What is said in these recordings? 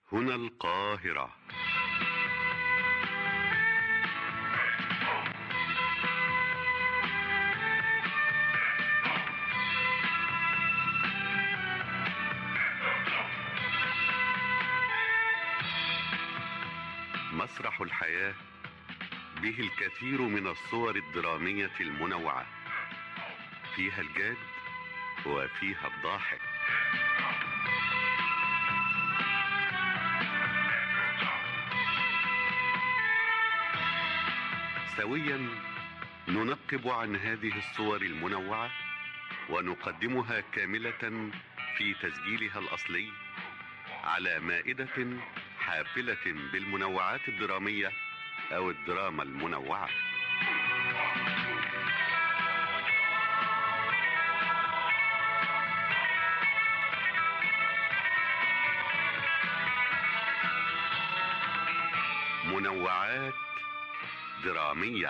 هنا القاهرة. مسرح الحياة به الكثير من الصور الدرامية المنوعة، فيها الجاد وفيها الضاحك. سويا ننقب عن هذه الصور المنوعة ونقدمها كاملة في تسجيلها الأصلي على مائدة حافلة بالمنوعات الدرامية أو الدراما المنوعة. منوعات درامية.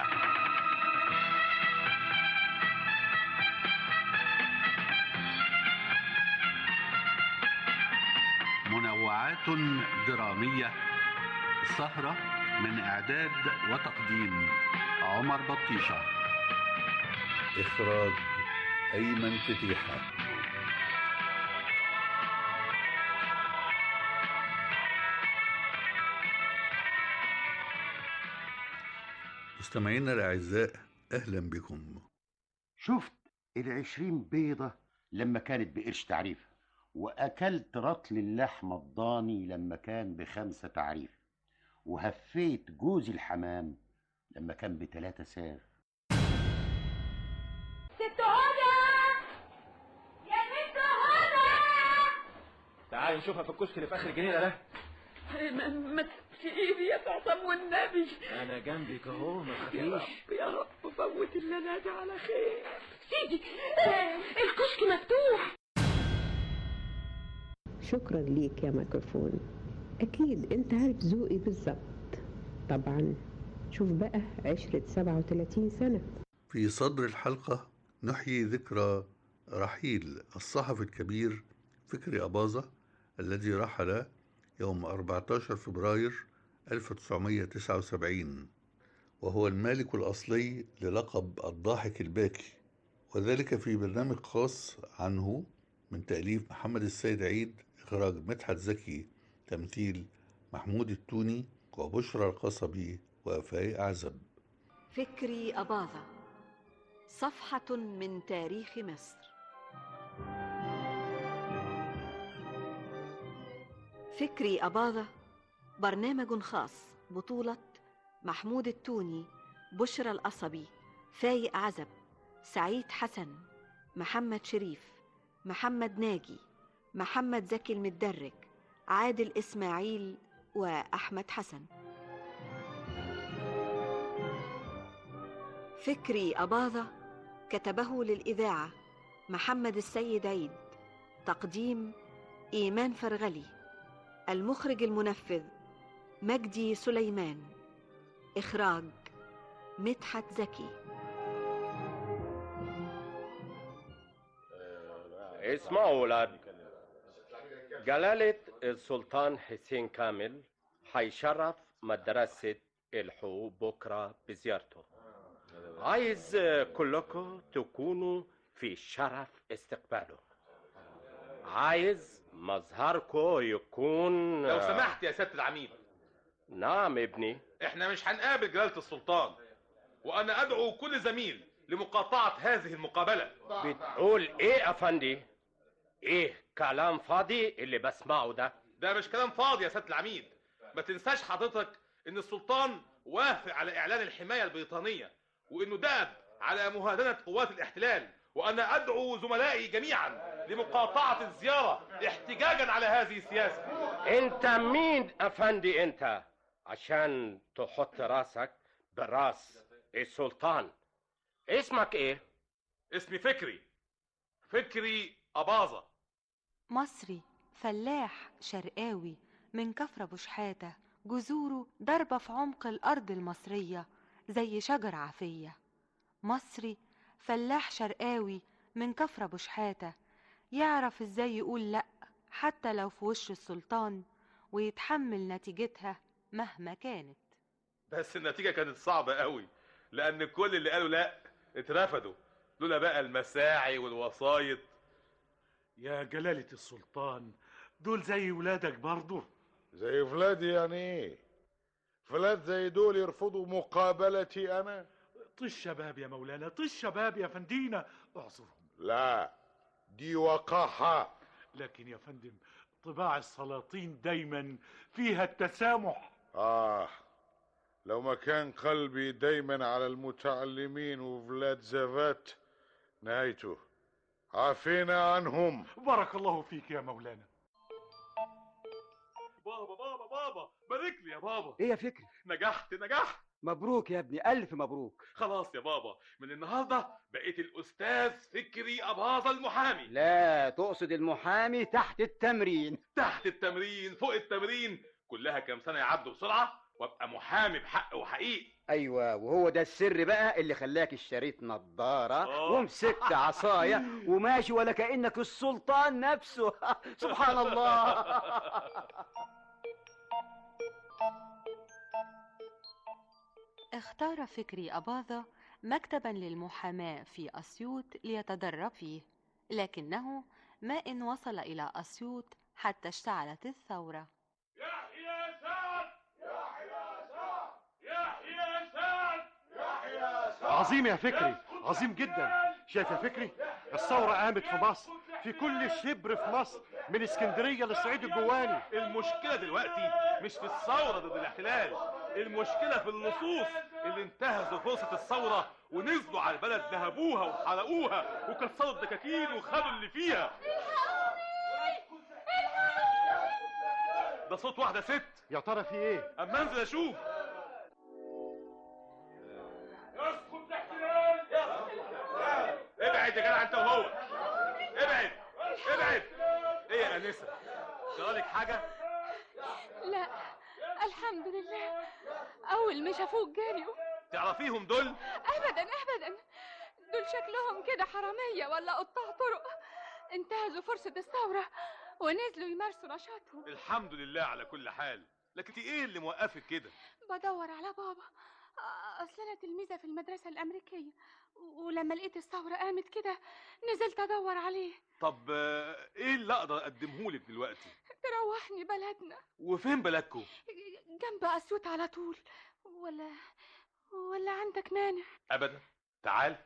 منوعات درامية، سهرة من إعداد وتقديم عمر بطيشة، إخراج أيمن فتيحة. مستمعينا الأعزاء، أهلا بكم. شفت 20 بيضة لما كانت بقرش تعريف، وأكلت رطل اللحمة الضاني لما كان ب5 تعريف، وهفيت جوز الحمام لما كان ب3 ساغ. ست هدى، يا ست هدى، تعالي نشوفها في الكشك اللي في اخر الجنينه ده. ما في ايدي يا تعصم والنبي. انا جنبك اهو، ما يا تخافيش. رب يا رب فوت الليله دي على خير. سيدي الكشك مفتوح. شكرا ليك يا ميكروفون، أكيد أنت عارف ذوقي بالظبط. طبعا شوف بقى 37 سنة. في صدر الحلقة نحيي ذكرى رحيل الصحفي الكبير فكري أباظة، الذي رحل يوم 14 فبراير 1979، وهو المالك الأصلي للقب الضاحك الباكي، وذلك في برنامج خاص عنه من تأليف محمد السيد عيد، إخراج مدحت زكي، تمثيل محمود التوني وبشرى القصبي وفاء أعزب. فكري أباظة، صفحة من تاريخ مصر. فكري أباظة برنامج خاص، بطولة محمود التوني، بشرى القصبي، فايق عزب، سعيد حسن، محمد شريف، محمد ناجي، محمد زكي المدرج، عادل إسماعيل، وأحمد حسن. فكري أباظة كتبه للإذاعة محمد السيد عيد، تقديم إيمان فرغلي، المخرج المنفذ مجدي سليمان، إخراج مدحت زكي. اسمعوا أولاد، جلالة السلطان حسين كامل هيشرف مدرسة الحقوق بكرة بزيارته. عايز كلكم تكونوا في شرف استقباله. عايز مظهركم يكون لو سمحت يا سيادة العميد. نعم ابني. احنا مش هنقابل جلالة السلطان، وانا ادعو كل زميل لمقاطعة هذه المقابلة. بتقول ايه افندي؟ ايه كلام فاضي اللي بسمعه ده؟ ده مش كلام فاضي يا سيادة العميد. ما تنساش حضرتك ان السلطان وافق على اعلان الحماية البريطانية، وانه داب على مهادنة قوات الاحتلال، وانا ادعو زملائي جميعا لمقاطعة الزيارة احتجاجا على هذه السياسة. انت مين افندي انت عشان تحط راسك براس السلطان؟ اسمك ايه؟ اسمي فكري أباظة. مصري فلاح شرقاوي من كفر أبو شحاتة، جذوره ضربة في عمق الأرض المصرية زي شجر عافية. مصري فلاح شرقاوي من كفر أبو شحاتة، يعرف ازاي يقول لأ حتى لو في وش السلطان، ويتحمل نتيجتها مهما كانت. بس النتيجة كانت صعبة قوي، لأن كل اللي قالوا لا اترفضوا، لولا بقى المساعي والوسايط. يا جلالة السلطان، دول زي ولادك برضه. زي ولادي يعني ايه؟ فلات زي دول يرفضوا مقابلتي انا؟ طش شباب يا مولانا، طش شباب يا فندينا، اعذرهم. لا، دي وقاحة. لكن يا فندم، طباع السلاطين دايما فيها التسامح. لو ما كان قلبي دايما على المتعلمين وفلاد زفات نهايته. عافينا عنهم. بارك الله فيك يا مولانا. بابا بارك لي يا بابا. ايه يا فكري؟ نجحت. مبروك يا ابني، الف مبروك. خلاص يا بابا، من النهارده بقيت الاستاذ فكري اباظة المحامي. لا، تقصد المحامي تحت التمرين. تحت التمرين، فوق التمرين، كلها كام سنه يعدوا بسرعه وابقى محامي بحق وحقيقي. ايوه، وهو ده السر بقى اللي خلاك اشتريت نظاره ومسكت عصايه وماشي ولا كانك السلطان نفسه. سبحان الله. اختار فكري أباظة مكتبا للمحاماة في أسيوط ليتدرب فيه، لكنه ما إن وصل إلى أسيوط حتى اشتعلت الثورة. يحيى سعد، يحيى سعد، يحيى سعد، يحيى سعد. عظيم يا فكري، عظيم جدا. شايف يا فكري، الثورة قامت في مصر، في كل شبر في مصر، من اسكندرية للصعيد الجواني. المشكلة دلوقتي مش في الثورة ضد الاحتلال، المشكلة في اللصوص اللي انتهزوا فرصة الثورة ونزلوا على البلد، نهبوها وحرقوها وكسروا الدكاكين وخدوا اللي فيها. ده صوت واحدة ست. يا ترى في ايه؟ اما انزل اشوف. اسكت الاحتلال. ابعد يا جدع انت وهو، ابعد. ايه يا انسه، جرالك حاجة؟ لا الحمد لله، اول ما شافوك جريوا. تعرفيهم دول؟ ابدا دول شكلهم كده حرامية ولا قطاع طرق، انتهزوا فرصة الثورة ونزلوا يمارسوا نشاطهم. الحمد لله على كل حال. لكن انت ايه اللي موقفك كده؟ بدور على بابا، اصل انا تلميذة في المدرسة الامريكية، ولما لقيت الثورة قامت كده نزلت ادور عليه. طب ايه اللي اقدر اقدمهولك دلوقتي؟ تروحني بلدنا. وفين بلدكم؟ جنب اسيوط على طول، ولا عندك مانع؟ ابدا، تعال.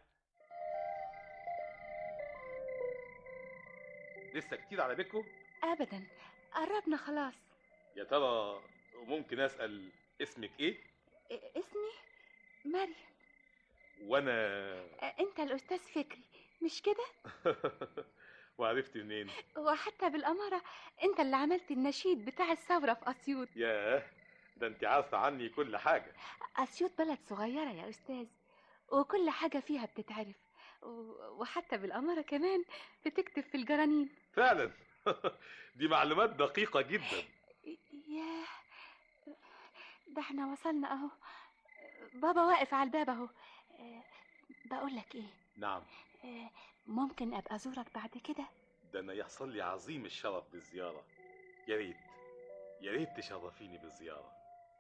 لسه كتير على بيتكم؟ ابدا، قربنا خلاص. يا ترى ممكن اسال اسمك ايه؟ اسمي مريم. وانا انت الاستاذ فكري مش كده؟ وعرفت منين؟ وحتى بالاماره انت اللي عملت النشيد بتاع الثوره في اسيوط. ياه، ده انت عارفه عني كل حاجه. اسيوط بلد صغيره يا استاذ، وكل حاجه فيها بتتعرف، وحتى بالاماره كمان بتكتب في الجرانين. فعلا. دي معلومات دقيقه جدا. ياه، ده احنا وصلنا اهو، بابا واقف على الباب اهو. بقول لك ايه؟ نعم. ممكن ابقى ازورك بعد كده؟ ده انا يحصل لي عظيم الشرف بالزياره. يا ريت تشرفيني بالزياره.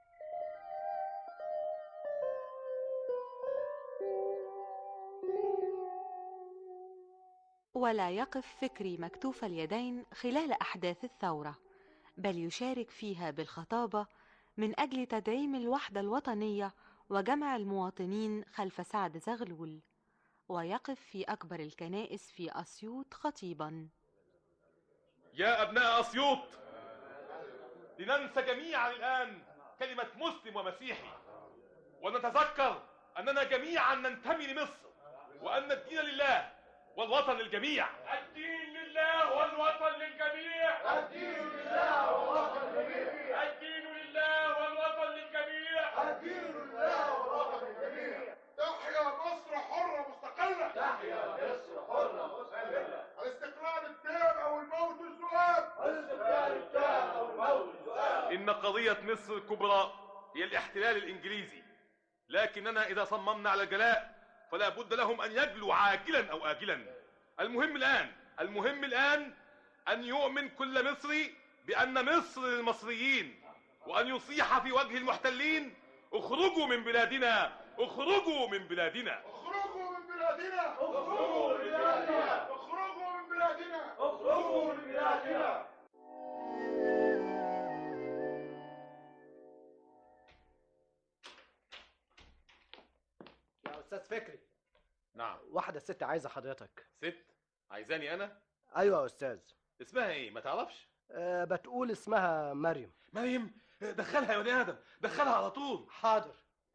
ولا يقف فكري مكتوف اليدين خلال أحداث الثورة، بل يشارك فيها بالخطابة من أجل تدعيم الوحدة الوطنية وجمع المواطنين خلف سعد زغلول، ويقف في أكبر الكنائس في أسيوط خطيبا. يا أبناء أسيوط، لننسى جميعا الآن كلمة مسلم ومسيحي، ونتذكر أننا جميعا ننتمي لمصر، وأن الدين لله والوطن للجميع. الدين لله والوطن للجميع. الدين لله والوطن للجميع. الدين لله والوطن للجميع. الدين لله والوطن للجميع. تحيا مصر حرة مستقلة. تحيا مصر حرة مستقلة. الاستقلال التام أو الموت السؤال. الاستقلال التام أو الموت السؤال. إن قضية مصر الكبرى هي الاحتلال الإنجليزي، لكننا إذا صممنا على الجلاء فلا بد لهم أن يجلوا عاجلا أو آجلا. المهم الآن أن يؤمن كل مصري بأن مصر للمصريين، وأن يصيح في وجه المحتلين: اخرجوا من بلادنا، اخرجوا من بلادنا، اخرجوا من بلادنا، اخرجوا من بلادنا، اخرجوا من بلادنا، اخرجوا من بلادنا. يا أستاذ فكري. نعم. واحدة ست عايزة حضرتك. ست عايزاني أنا؟ أيوة يا أستاذ. اسمها إيه؟ ما تعرفش؟ بتقول اسمها مريم. مريم؟ دخلها يا ولي آدم، دخلها على طول. حاضر.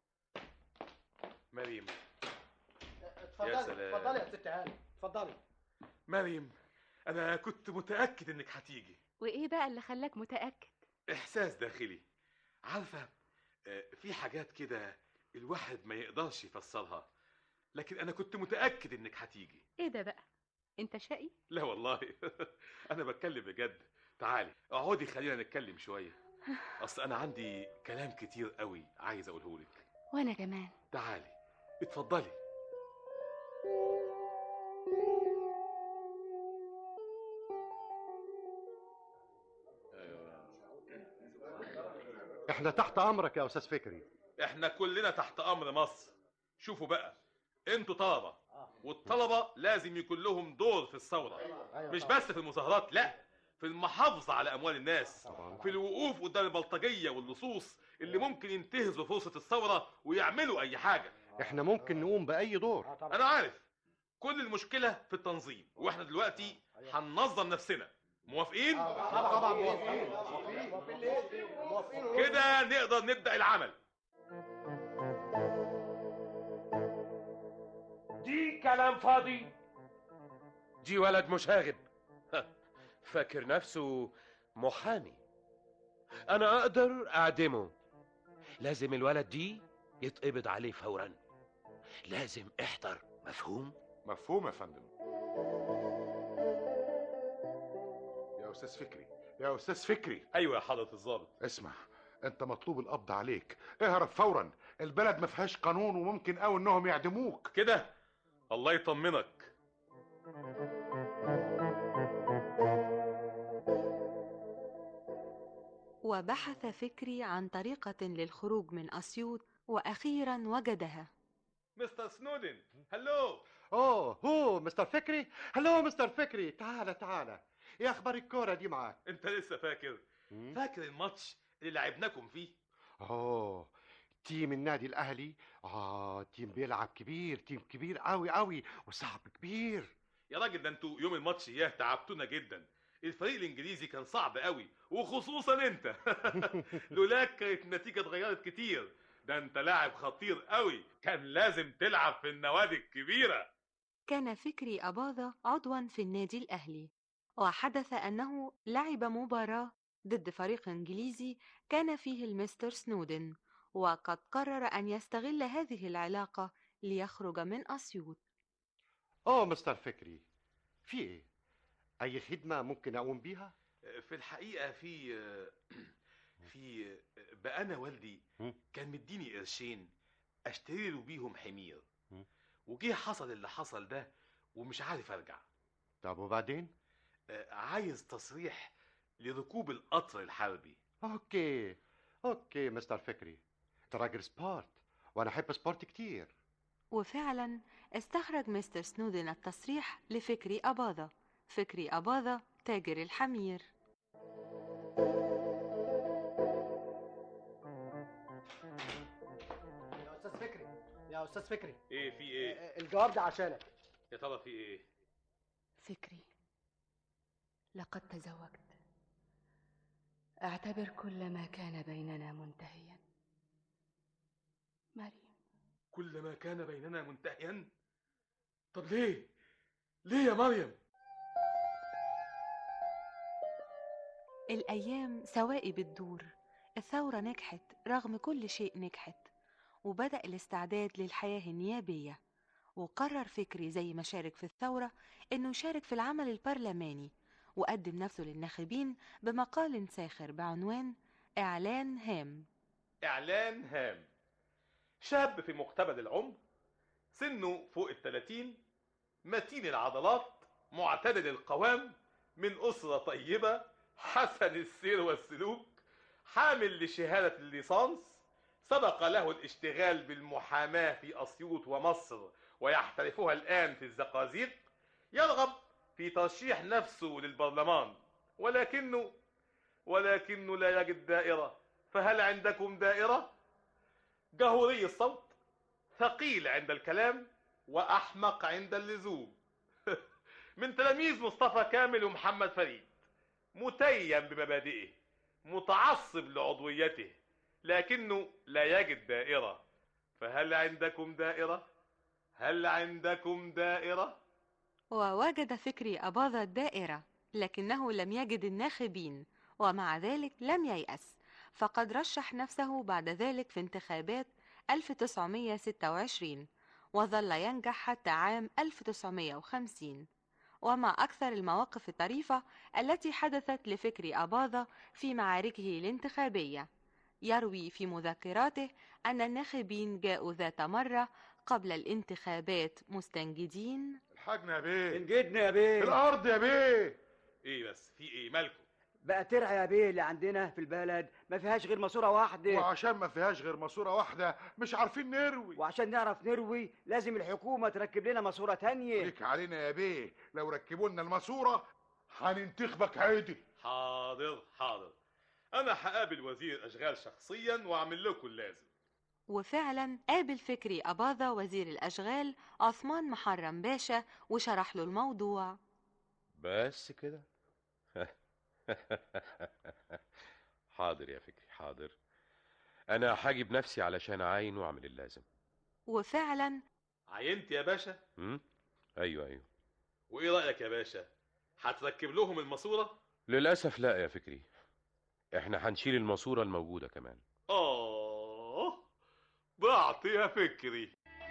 مريم. اتفضلي اتفضلي يا ست هاني، اتفضلي. مريم، أنا كنت متأكد إنك هتيجي. وإيه بقى اللي خلاك متأكد؟ إحساس داخلي. عارفة، في حاجات كده الواحد ما يقدرش يفسرها، لكن أنا كنت متأكد إنك هتيجي. إيه ده بقى؟ أنت شقي؟ لا والله. أنا بتكلم بجد. تعالي اقعدي، خلينا نتكلم شوية. أصل أنا عندي كلام كتير قوي عايز أقوله لك. وأنا كمان. تعالي اتفضلي. احنا تحت امرك يا استاذ فكري. احنا كلنا تحت امر مصر. شوفوا بقى، انتوا طلبة، والطلبة لازم يكون لهم دور في الثورة، مش بس في المظاهرات، لا، في المحافظة على اموال الناس، في الوقوف قدام البلطجية واللصوص اللي ممكن ينتهزوا فرصة الثورة ويعملوا اي حاجة. احنا ممكن نقوم باي دور. انا عارف، كل المشكلة في التنظيم، واحنا دلوقتي هننظم نفسنا. موافقين؟ طبعا موافقين. كده نقدر نبدأ العمل. دي كلام فاضي. دي ولد مشاغب فاكر نفسه محامي. انا اقدر اعدمه. لازم الولد دي يتقبض عليه فورا. لازم احضر. مفهوم؟ مفهوم يا فندم. يا استاذ فكري، يا استاذ فكري. ايوه يا حضرة الضابط. اسمع، انت مطلوب القبض عليك، اهرب فورا. البلد ما فيهاش قانون وممكن قوي انهم يعدموك. كده الله يطمنك. وبحث فكري عن طريقة للخروج من أسيوط وأخيرا وجدها. مستر سنودن، هلو. هو مستر فكري. هلو مستر فكري، تعالى تعالى. ايه اخبار الكوره دي معاك؟ انت لسه فاكر الماتش اللي لعبناكم فيه؟ تيم النادي الاهلي. تيم بيلعب كبير، تيم كبير قوي قوي وصعب كبير. يا راجل، ده انتوا يوم الماتش تعبتونا جدا. الفريق الانجليزي كان صعب قوي، وخصوصا انت. لولاك كانت النتيجه اتغيرت كتير. ده انت لاعب خطير قوي، كان لازم تلعب في النوادي الكبيره. كان فكري أباظة عضوا في النادي الأهلي، وحدث أنه لعب مباراة ضد فريق إنجليزي كان فيه المستر سنودن، وقد قرر أن يستغل هذه العلاقة ليخرج من أسيوط. مستر فكري، في ايه؟ اي خدمة ممكن اقوم بيها؟ في الحقيقة بقى انا والدي كان مديني قرشين اشتري له بيهم حمير، وجيه حصل اللي حصل ده ومش عارف ارجع. طب وبعدين؟ عايز تصريح لركوب القطر الحربي. اوكي مستر فكري، انت راجل سبورت وانا احب سبورت كتير. وفعلا استخرج مستر سنودن التصريح لفكري أباظة. فكري أباظة تاجر الحمير. يا أستاذ فكري. ايه في ايه؟ الجواب ده عشانك. يا ترى في ايه؟ فكري، لقد تزوجت. اعتبر كل ما كان بيننا منتهيا. مريم. كل ما كان بيننا منتهيا؟ طب ليه يا مريم؟ الأيام سوائي بتدور. الثورة نجحت، رغم كل شيء نجحت، وبدأ الاستعداد للحياة النيابية. وقرر فكري زي ما شارك في الثورة إنه يشارك في العمل البرلماني، وقدم نفسه للناخبين بمقال ساخر بعنوان إعلان هام. إعلان هام. شاب في مقتبل العمر، سنه فوق 30، متين العضلات، معتدل القوام، من أسرة طيبة، حسن السير والسلوك، حامل لشهادة الليسانس، سبق له الاشتغال بالمحاماة في أسيوط ومصر ويحترفها الآن في الزقازيق، يرغب في ترشيح نفسه للبرلمان، ولكنه لا يجد دائرة. فهل عندكم دائرة؟ جهوري الصوت، ثقيل عند الكلام، وأحمق عند اللزوم. من تلاميذ مصطفى كامل ومحمد فريد، متيم بمبادئه، متعصب لعضويته، لكنه لا يجد دائرة. فهل عندكم دائرة؟ هل عندكم دائرة؟ ووجد فكري أباظة الدائرة، لكنه لم يجد الناخبين، ومع ذلك لم ييأس، فقد رشح نفسه بعد ذلك في انتخابات 1926، وظل ينجح حتى عام 1950. وما أكثر المواقف الطريفة التي حدثت لفكري أباظة في معاركه الانتخابية. يروي في مذكراته أن الناخبين جاءوا ذات مرة قبل الانتخابات مستنجدين. الحاجنا يا بيه، انجدنا يا بيه، الارض يا بيه. ايه بس في ايه مالكم؟ بقى ترعى يا بيه اللي عندنا في البلد ما فيهاش غير ماسوره واحده، وعشان ما فيهاش غير ماسوره واحده مش عارفين نروي، وعشان نعرف نروي لازم الحكومه تركب لنا ماسوره تانية. ليك علينا يا بيه، لو ركبوا لنا الماسوره هننتخبك عادي. حاضر حاضر، انا هقابل وزير الاشغال شخصيا واعمل لكم اللازم. وفعلا قابل فكري أباظة وزير الأشغال عثمان محرم باشا وشرح له الموضوع. بس كده؟ حاضر يا فكري، حاضر، انا هاجي بنفسي علشان اعاين واعمل اللازم. وفعلا عينت يا باشا؟ ايوه. وايه رايك يا باشا، هتركب لهم الماسوره؟ للاسف لا يا فكري، احنا هنشيل الماسوره الموجوده كمان. ضعت يا فكري.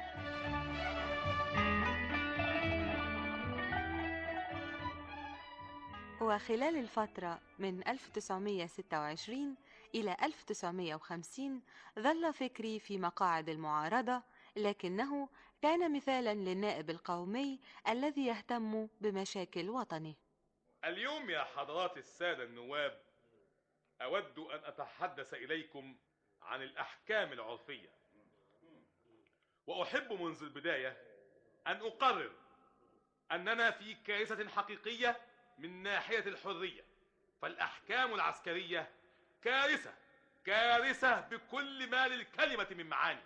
وخلال الفترة من 1926 إلى 1950 ظل فكري في مقاعد المعارضة، لكنه كان مثالا للنائب القومي الذي يهتم بمشاكل وطنه. اليوم يا حضرات السادة النواب، أود أن أتحدث إليكم عن الأحكام العرفية، وأحب منذ البداية أن أقرر أننا في كارثة حقيقية من ناحية الحرية، فالأحكام العسكرية كارثة بكل ما للكلمة من معاني.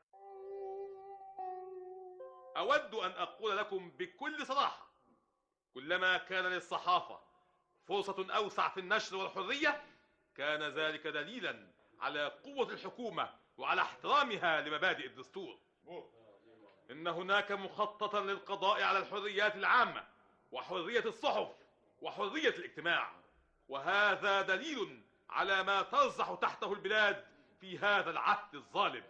أود أن أقول لكم بكل صراحة، كلما كان للصحافة فرصة أوسع في النشر والحرية، كان ذلك دليلا على قوة الحكومة وعلى احترامها لمبادئ الدستور. إن هناك مخططا للقضاء على الحريات العامة وحرية الصحف وحرية الاجتماع، وهذا دليل على ما ترزح تحته البلاد في هذا العهد الظالم.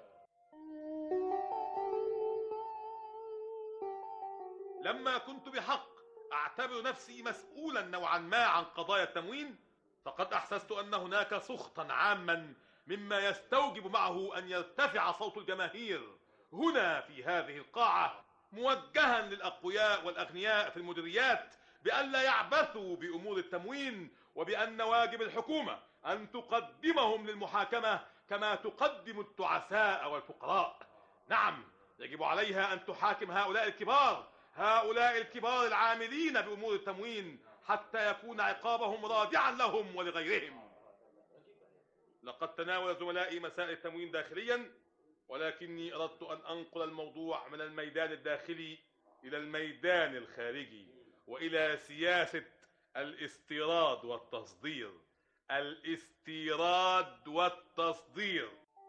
لما كنت بحق أعتبر نفسي مسؤولا نوعا ما عن قضايا التموين، فقد أحسست أن هناك سخطا عاما مما يستوجب معه أن يرتفع صوت الجماهير هنا في هذه القاعة، موجها للأقوياء والأغنياء في المديريات بأن لا يعبثوا بأمور التموين، وبأن واجب الحكومة أن تقدمهم للمحاكمة كما تقدم التعساء والفقراء. نعم، يجب عليها أن تحاكم هؤلاء الكبار العاملين بأمور التموين حتى يكون عقابهم رادعا لهم ولغيرهم. لقد تناول زملائي مسائل التموين داخليا، ولكني أردت أن أنقل الموضوع من الميدان الداخلي إلى الميدان الخارجي، وإلى سياسة الاستيراد والتصدير.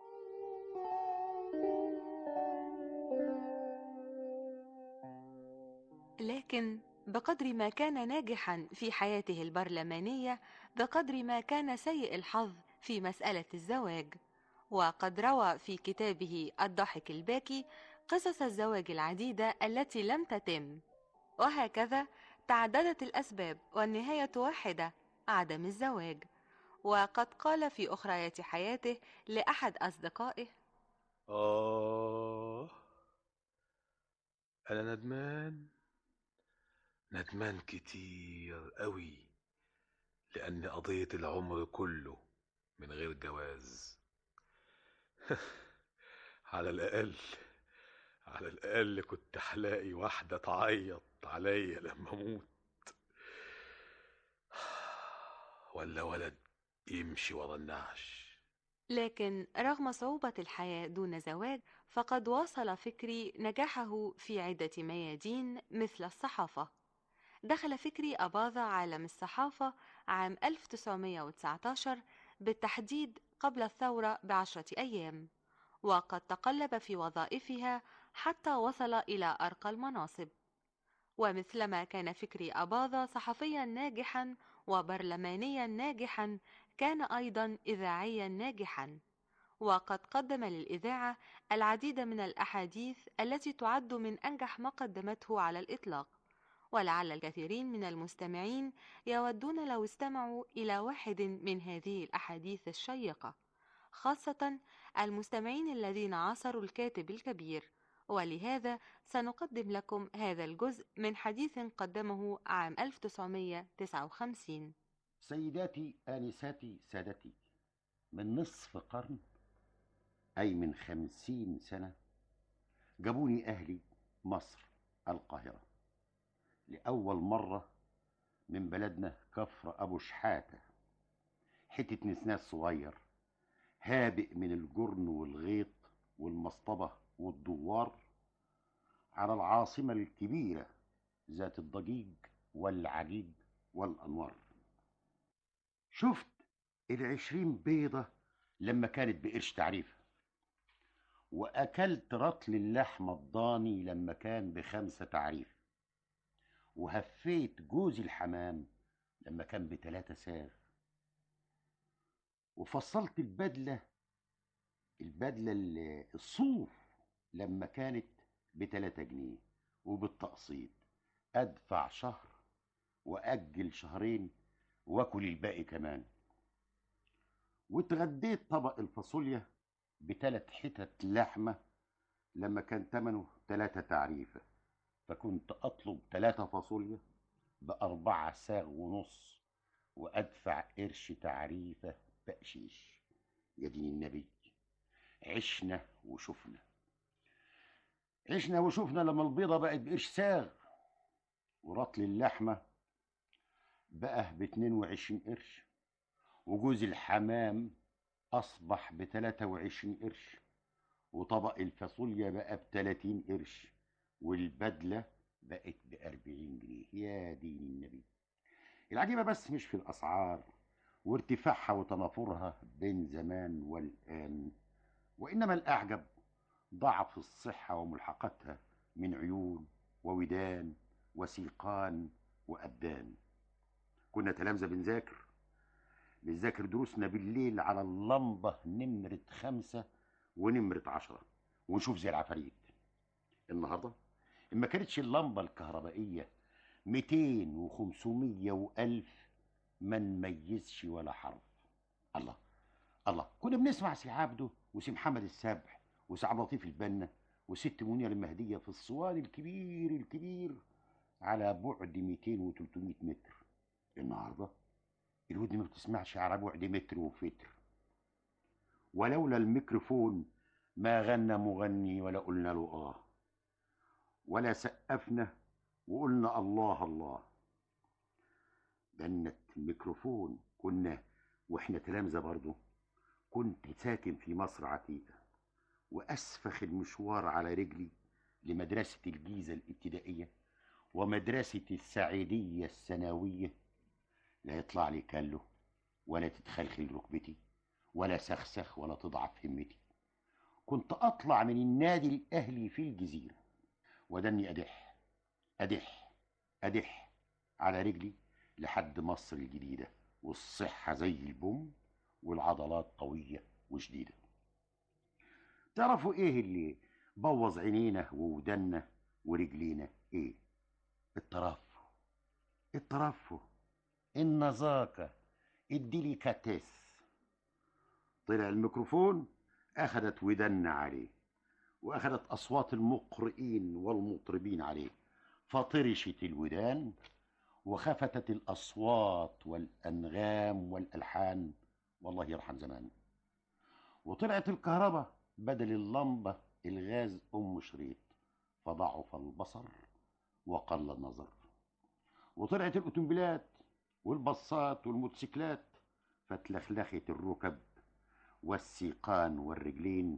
لكن بقدر ما كان ناجحا في حياته البرلمانية، بقدر ما كان سيء الحظ في مسألة الزواج. وقد روى في كتابه الضحك الباكي قصص الزواج العديدة التي لم تتم، وهكذا تعددت الأسباب والنهاية واحدة، عدم الزواج. وقد قال في أخريات حياته لأحد أصدقائه: أنا ندمان كتير قوي لأن قضيت العمر كله من غير جواز. على الأقل على الأقل كنت هلاقي واحدة تعيط عليا لما أموت، ولا ولد يمشي ورا النعش. لكن رغم صعوبة الحياة دون زواج، فقد واصل فكري نجاحه في عدة ميادين مثل الصحافة. دخل فكري أباظة عالم الصحافة عام 1919 بالتحديد قبل الثورة ب10 أيام، وقد تقلب في وظائفها حتى وصل إلى أرقى المناصب. ومثلما كان فكري أباظة صحفيا ناجحا وبرلمانيا ناجحا، كان أيضا إذاعيا ناجحا، وقد قدم للإذاعة العديد من الأحاديث التي تعد من أنجح ما قدمته على الإطلاق. ولعل الكثيرين من المستمعين يودون لو استمعوا إلى واحد من هذه الأحاديث الشيقة، خاصة المستمعين الذين عاصروا الكاتب الكبير. ولهذا سنقدم لكم هذا الجزء من حديث قدمه عام 1959. سيداتي آنساتي سادتي، من نصف قرن، أي من 50 سنة، جابوني أهلي مصر القاهرة لأول مرة من بلدنا كفر أبو شحاتة، حتة نسناس صغير هابئ من الجرن والغيط والمصطبة والدوار، على العاصمة الكبيرة ذات الضجيج والعجيج والأنوار. شفت 20 بيضة لما كانت بقرش تعريفة، وأكلت رطل اللحم الضاني لما كان ب5 تعريف، وهفيت جوز الحمام لما كان ب3 ساغ، وفصلت البدلة الصوف لما كانت ب3 جنيه، وبالتقسيط أدفع شهر وأجل شهرين وأكل الباقي كمان. واتغديت طبق الفاصوليا ب3 حتت لحمة لما كان تمنه 3 تعريفة، فكنت أطلب 3 فاصوليا ب4 ساغ ونص، وأدفع قرش تعريفة بقشيش. يا دين النبي، عشنا وشفنا لما البيضة بقت بقرش ساغ، ورطل اللحمة بقى ب22 قرش، وجوز الحمام أصبح ب23 قرش، وطبق الفاصوليا بقى ب30 قرش، والبدلة بقت ب40 جنيه. يا دين النبي، العجيبة بس مش في الأسعار وارتفاعها وتنافرها بين زمان والآن، وإنما الأعجب ضعف الصحة وملحقاتها من عيون وودان وسيقان وأبدان. كنا تلامذة بنذاكر دروسنا بالليل على اللمبة نمرة 5 ونمرة 10 ونشوف زي العفاريت. النهاردة ما كانتش اللمبة الكهربائية 200 و500 و1000 ما نميزش ولا حرف. الله، كنا بنسمع سي عبده وسي محمد السبح وسي عبد اللطيف البنا وست منير المهدية في الصوان الكبير على بعد 200 و300 متر. النهارده الودن ما بتسمعش على بعد متر وفتر. ولولا الميكروفون ما غنى مغني ولا قلنا له ولا سقفنا وقلنا الله الله. جنة الميكروفون. كنا واحنا تلامذة برضه، كنت ساكن في مصر عتيقة، وأسفخ المشوار على رجلي لمدرسة الجيزة الابتدائية ومدرسة السعيدية الثانوية، لا يطلع لي كله ولا تتخلخل ركبتي ولا سخسخ ولا تضعف همتي. كنت أطلع من النادي الأهلي في الجزيرة ودني أدح على رجلي لحد مصر الجديدة، والصحة زي البوم والعضلات قوية وشديدة. تعرفوا إيه اللي بوظ عينينا وودنا ورجلينا؟ إيه؟ الترفه، النزاكة، الديليكاتيس. طلع الميكروفون أخذت ودنا عليه، وأخذت أصوات المقرئين والمطربين عليه، فطرشت الودان وخفتت الأصوات والأنغام والألحان، والله يرحم زمان. وطلعت الكهرباء بدل اللمبة الغاز شريط، فضعف البصر وقل النظر. وطلعت الأوتومبيلات والباصات والموتوسيكلات، فتلخلخت الركب والسيقان والرجلين،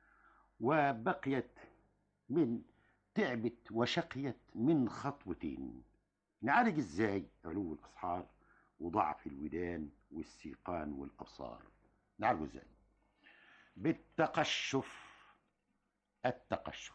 وبقيت من تعبت وشقيت من خطوتين. نعالج ازاي علو الأسعار وضعف الودان والسيقان والأبصار؟ نعالجه ازاي؟ بالتقشف. التقشف،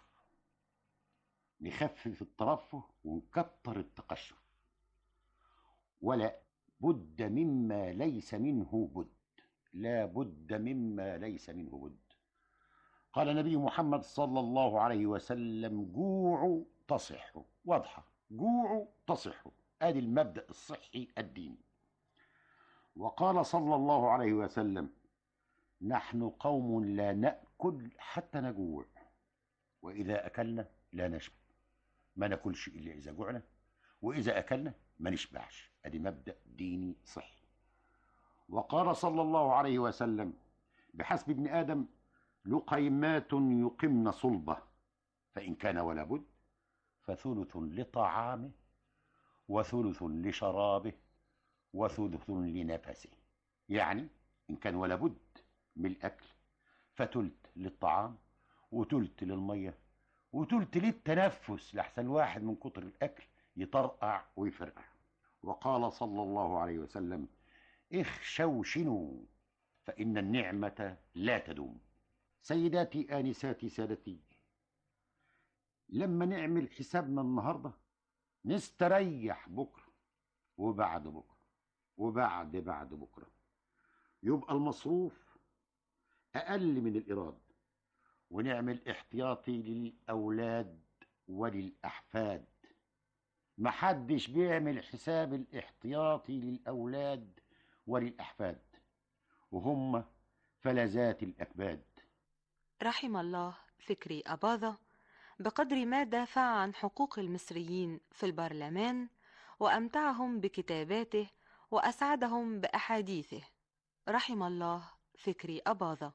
نخفف الترفه ونكتر التقشف. ولا بد مما ليس منه بد، لا بد مما ليس منه بد. قال النبي محمد صلى الله عليه وسلم: جوعوا تصحوا. واضحة، جوعوا تصحوا، ادي المبدأ الصحي الديني. وقال صلى الله عليه وسلم: نحن قوم لا نأكل حتى نجوع، وإذا أكلنا لا نشبع. ما ناكلش إلا إذا جوعنا، وإذا أكلنا ما نشبعش. ادي مبدأ ديني صحي. وقال صلى الله عليه وسلم: بحسب ابن آدم لقيمات يقمن صلبه، فإن كان ولا بد فثلث لطعامه، وثلث لشرابه، وثلث لنفسه. يعني إن كان ولا بد من الأكل فتلت للطعام، وتلت للمية، وتلت للتنفس، لحسن واحد من كتر الأكل يطرقع ويفرقع. وقال صلى الله عليه وسلم: اخشوشنوا فإن النعمة لا تدوم. سيداتي آنساتي سادتي، لما نعمل حسابنا النهاردة نستريح بكرة وبعد بكرة وبعد بكرة، يبقى المصروف أقل من الإيراد، ونعمل احتياطي للأولاد وللأحفاد. محدش بيعمل حساب الاحتياطي للأولاد وللأحفاد، وهم فلذات الأكباد. رحم الله فكري أباظة بقدر ما دافع عن حقوق المصريين في البرلمان، وأمتعهم بكتاباته وأسعدهم بأحاديثه. رحم الله فكري أباظة.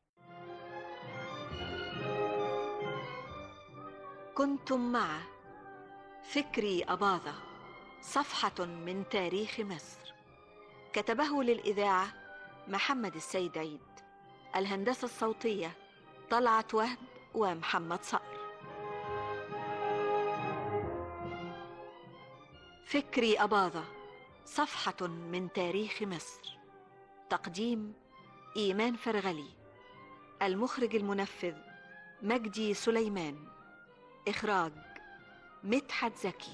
كنتم مع فكري أباظة، صفحة من تاريخ مصر. كتبه للإذاعة محمد السيد عيد. الهندسة الصوتية طلعت وهب ومحمد صقر. فكري أباظة، صفحة من تاريخ مصر. تقديم إيمان فرغلي. المخرج المنفذ مجدي سليمان. إخراج مدحت زكي.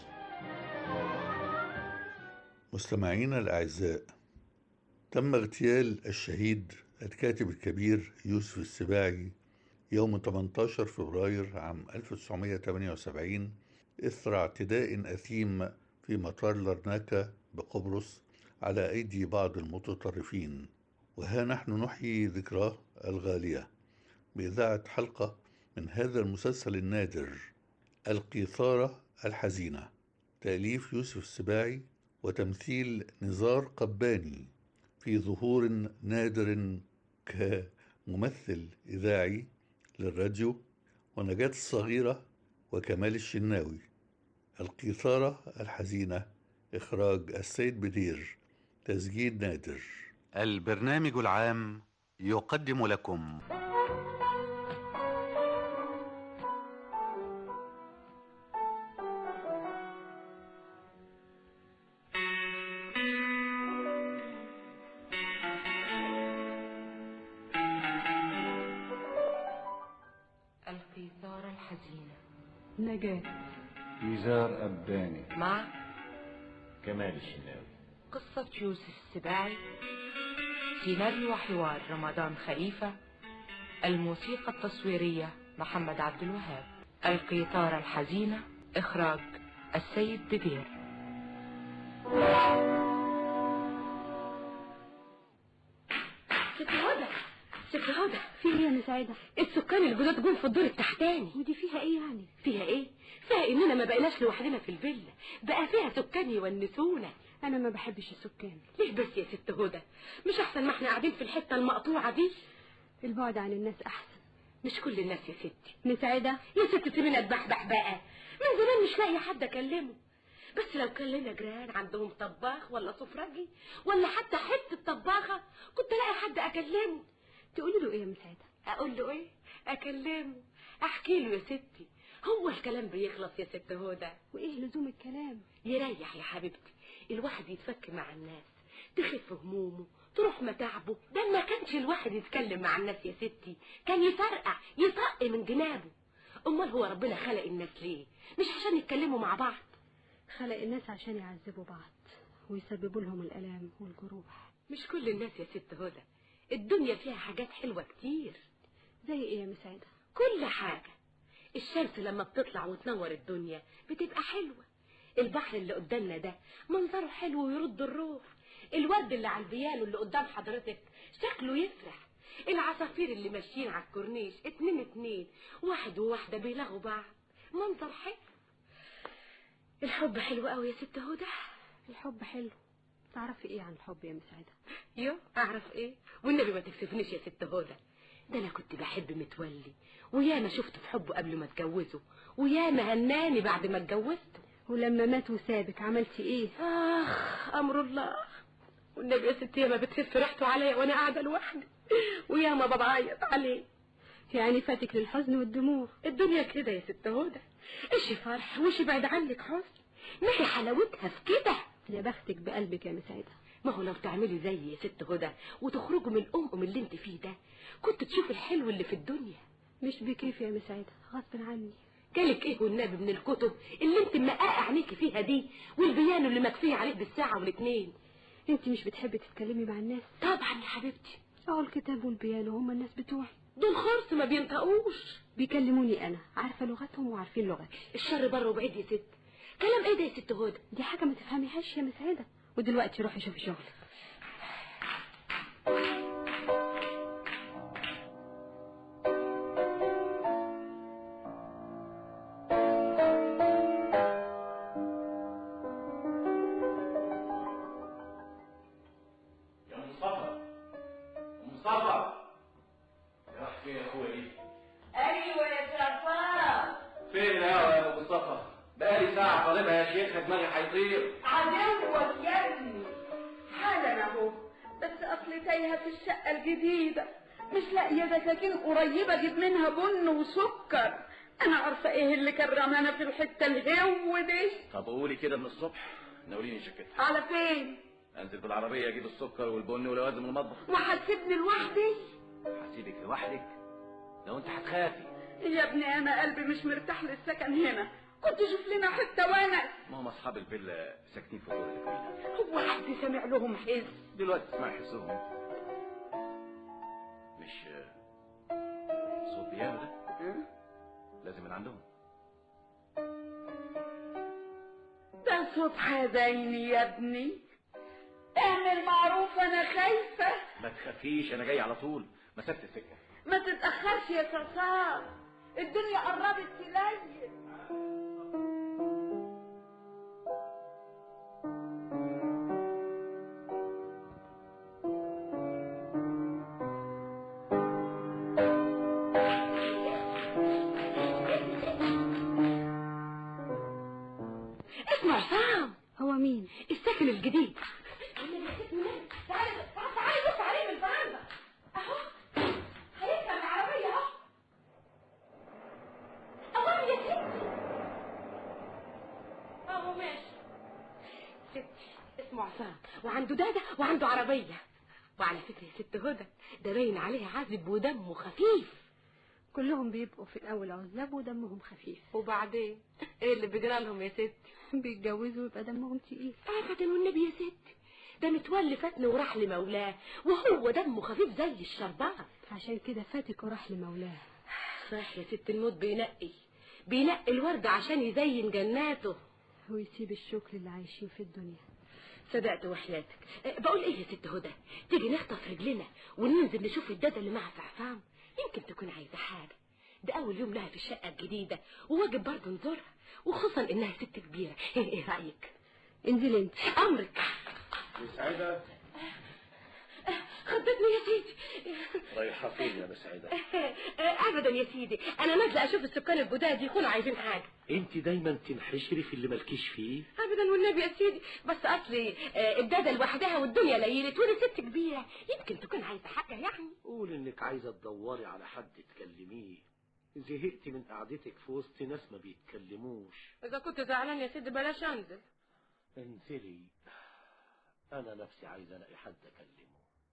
مستمعينا الأعزاء، تم اغتيال الشهيد الكاتب الكبير يوسف السباعي يوم 18 فبراير عام 1978 إثر اعتداء أثيم في مطار لرناكا بقبرص على أيدي بعض المتطرفين. وها نحن نحيي ذكراه الغالية بإذاعة حلقة من هذا المسلسل النادر، القيثارة الحزينة، تأليف يوسف السباعي وتمثيل نزار قباني في ظهور نادر كممثل إذاعي للراديو، ونجاة الصغيرة وكمال الشناوي. القيثارة الحزينة، إخراج السيد بدير، تسجيل نادر. البرنامج العام يقدم لكم القيثارة الحزينة. نجاة نزار أباني مع كمال الشناوي. قصة يوسف السباعي. سيناريو وحوار رمضان خليفة. الموسيقى التصويرية محمد عبد الوهاب. القيثارة الحزينة، إخراج السيد بدير. ست هدى، ست هدى، في ايه يا مساعدة؟ السكان الجداد جم في الدور التحتاني. ودي فيها ايه يعني؟ فيها ايه؟ فيها اننا ما بقيناش لوحدنا في الفيلا، بقى فيها سكان يونسونا. انا ما بحبش السكان. ليه بس يا ست هدى؟ مش احسن ما احنا قاعدين في الحته المقطوعه دي؟ البعد عن الناس احسن. مش كل الناس يا ستي. مساعده يا ست سيبينا نتبحبح بقى، من زمان مش لاقي حد اكلمه. بس لو كان لنا جيران عندهم طباخ ولا سفرجي ولا حتى حته طباخه كنت الاقي حد اكلمه. تقولي له ايه يا مساعده؟ اقول له ايه؟ اكلمه، احكي له يا ستي. هو الكلام بيخلص يا ست هدى؟ وايه لزوم الكلام؟ يريح يا حبيبتي، الواحد يتفك مع الناس، تخف همومه، تروح متاعبه. ده ما كانش الواحد يتكلم مع الناس يا ستي، كان يفرقع يطق من جنابه. امال هو ربنا خلق الناس ليه؟ مش عشان يتكلموا مع بعض. خلق الناس عشان يعذبوا بعض ويسببوا لهم الالام والجروح. مش كل الناس يا ست هدى، الدنيا فيها حاجات حلوه كتير. زي ايه يا مساعده؟ كل حاجه. الشمس لما بتطلع وتنور الدنيا بتبقى حلوه. البحر اللي قدامنا ده منظره حلو ويرد الروح. الورد اللي على البيانو اللي قدام حضرتك شكله يفرح. العصافير اللي ماشيين على الكورنيش 2 واحد وواحده بيلغوا بعض، منظر حلو. الحب حلو قوي يا ست هدى. الحب حلو. تعرفي ايه عن الحب يا مساعده؟ يو اعرف ايه؟ والنبي ما تكسفنيش يا ست هدى. ده انا كنت بحب متولي، وياما شفت في حبه قبل ما اتجوزه، وياما هناني بعد ما اتجوزته. ولما مات وسابك عملتي ايه؟ امر الله. والنبي يا ستي ياما بتهف ريحته عليا وانا قاعده لوحدي، وياما بعيط عليه. يعني فاتك للحزن والدموع. الدنيا كده يا ست هدى، ايش فرح وش بعد عنك حزن، ما هي حلاوتها في كده. يا بختك بقلبك يا مساعده. ما هو لو تعملي زي يا ست هدى وتخرجوا من الأم اللي انت فيه ده كنت تشوف الحلو اللي في الدنيا. مش بكيف يا مساعده، غصب عني. جالك ايه والنبي من الكتب اللي انت مقاقع عينيكي فيها دي، والبيانو اللي مكفيه عليه بالساعه والاتنين؟ انت مش بتحبي تتكلمي مع الناس؟ طبعا يا حبيبتي. اهو الكتاب والبيانو هم الناس بتوعي. دول خرص ما بينطقوش. بيكلموني انا، عارفه لغتهم وعارفين لغتي. الشر بره وبعيد يا ست. كلام ايه ده يا ست هدى؟ دي حاجه ما تفهميهاش يا مساعده. ودلوقتي روحي شوفي شغلك. دماغي هيطير. عدوك يا ابني حالا اهو، بس اصلي تايهه في الشقه الجديده، مش لاقيه دكاكين قريبه اجيب منها بن وسكر. انا عارفه ايه اللي كان رمانا في الحته الهو دي. طب قولي كده من الصبح ناوليني شكتها. على فين؟ انزل بالعربيه اجيب السكر والبن ولوازم المطبخ. وهتسيبني لوحدي؟ هسيبك لوحدك لو انت هتخافي. يا ابني انا قلبي مش مرتاح للسكن هنا، كنت شوف لنا حته وانا. ما هم اصحاب الفيلا ساكنين في الدور اللي فوقينا. هو حد سامع لهم حس؟ دلوقتي تسمعي حسهم. مش صوت بيانو ده؟ لازم من عندهم. ده صوت حزيني يا ابني، اعمل معروف انا خايفه. ما تخافيش انا جاي على طول، مسافه السكه. ما تتاخرش يا صرصار، الدنيا قربت تليل. اسمع سام. هو مين؟ الساكن الجديد. تعالي بص عليه من الفرندا اهو، هيركب العربيه اهو. اهو يا ستي اهو ماشي. ستي اسمه عصام وعنده داده وعنده عربيه. وعلى فكره يا ست هدى ده باين عليه عازب ودمه خفيف. كلهم بيبقوا في الاول عزاب ودمهم خفيف، وبعدين ايه اللي بيجرى لهم يا ستي؟ بيتجوزوا ويبقى دمهم تقيل. ابدا والنبي يا ستي، ده متولي فاتني وراح لمولاه وهو دمه خفيف زي الشربات. عشان كده فاتك وراح لمولاه. صح يا ست، الموت بينقي الورد عشان يزين جناته ويسيب الشكل اللي عايشين في الدنيا. صدقت وحياتك. بقول ايه يا ست هدى، تيجي نخطف رجلنا وننزل نشوف الداده اللي معها فعفام، يمكن تكون عايزه حاجه. ده اول يوم لها في الشقه الجديده وواجب برضه نزورها، وخصوصا انها ست كبيره. ايه رايك؟ انزلي انت. امرك. مسعدة خضتني يا سيدي. رايحة فين يا مسعدة؟ ابدا يا سيدي، انا نازله اشوف السكان الجداد يكونوا عايزين حاجه. انت دايما تنحشري في اللي مالكيش فيه. ابدا والنبي يا سيدي، بس اصلي الداده لوحدها والدنيا ليلت وانا ست كبيره، يمكن تكون عايزه حاجه يعني. قول انك عايزة تدوري على حد تكلميه. زهقت من قعدتك في وسط ناس ما بيتكلموش. اذا كنت زعلان يا سيدي بلاش انزل. انزلي. انا نفسي عايز الاقي حد اكلمه.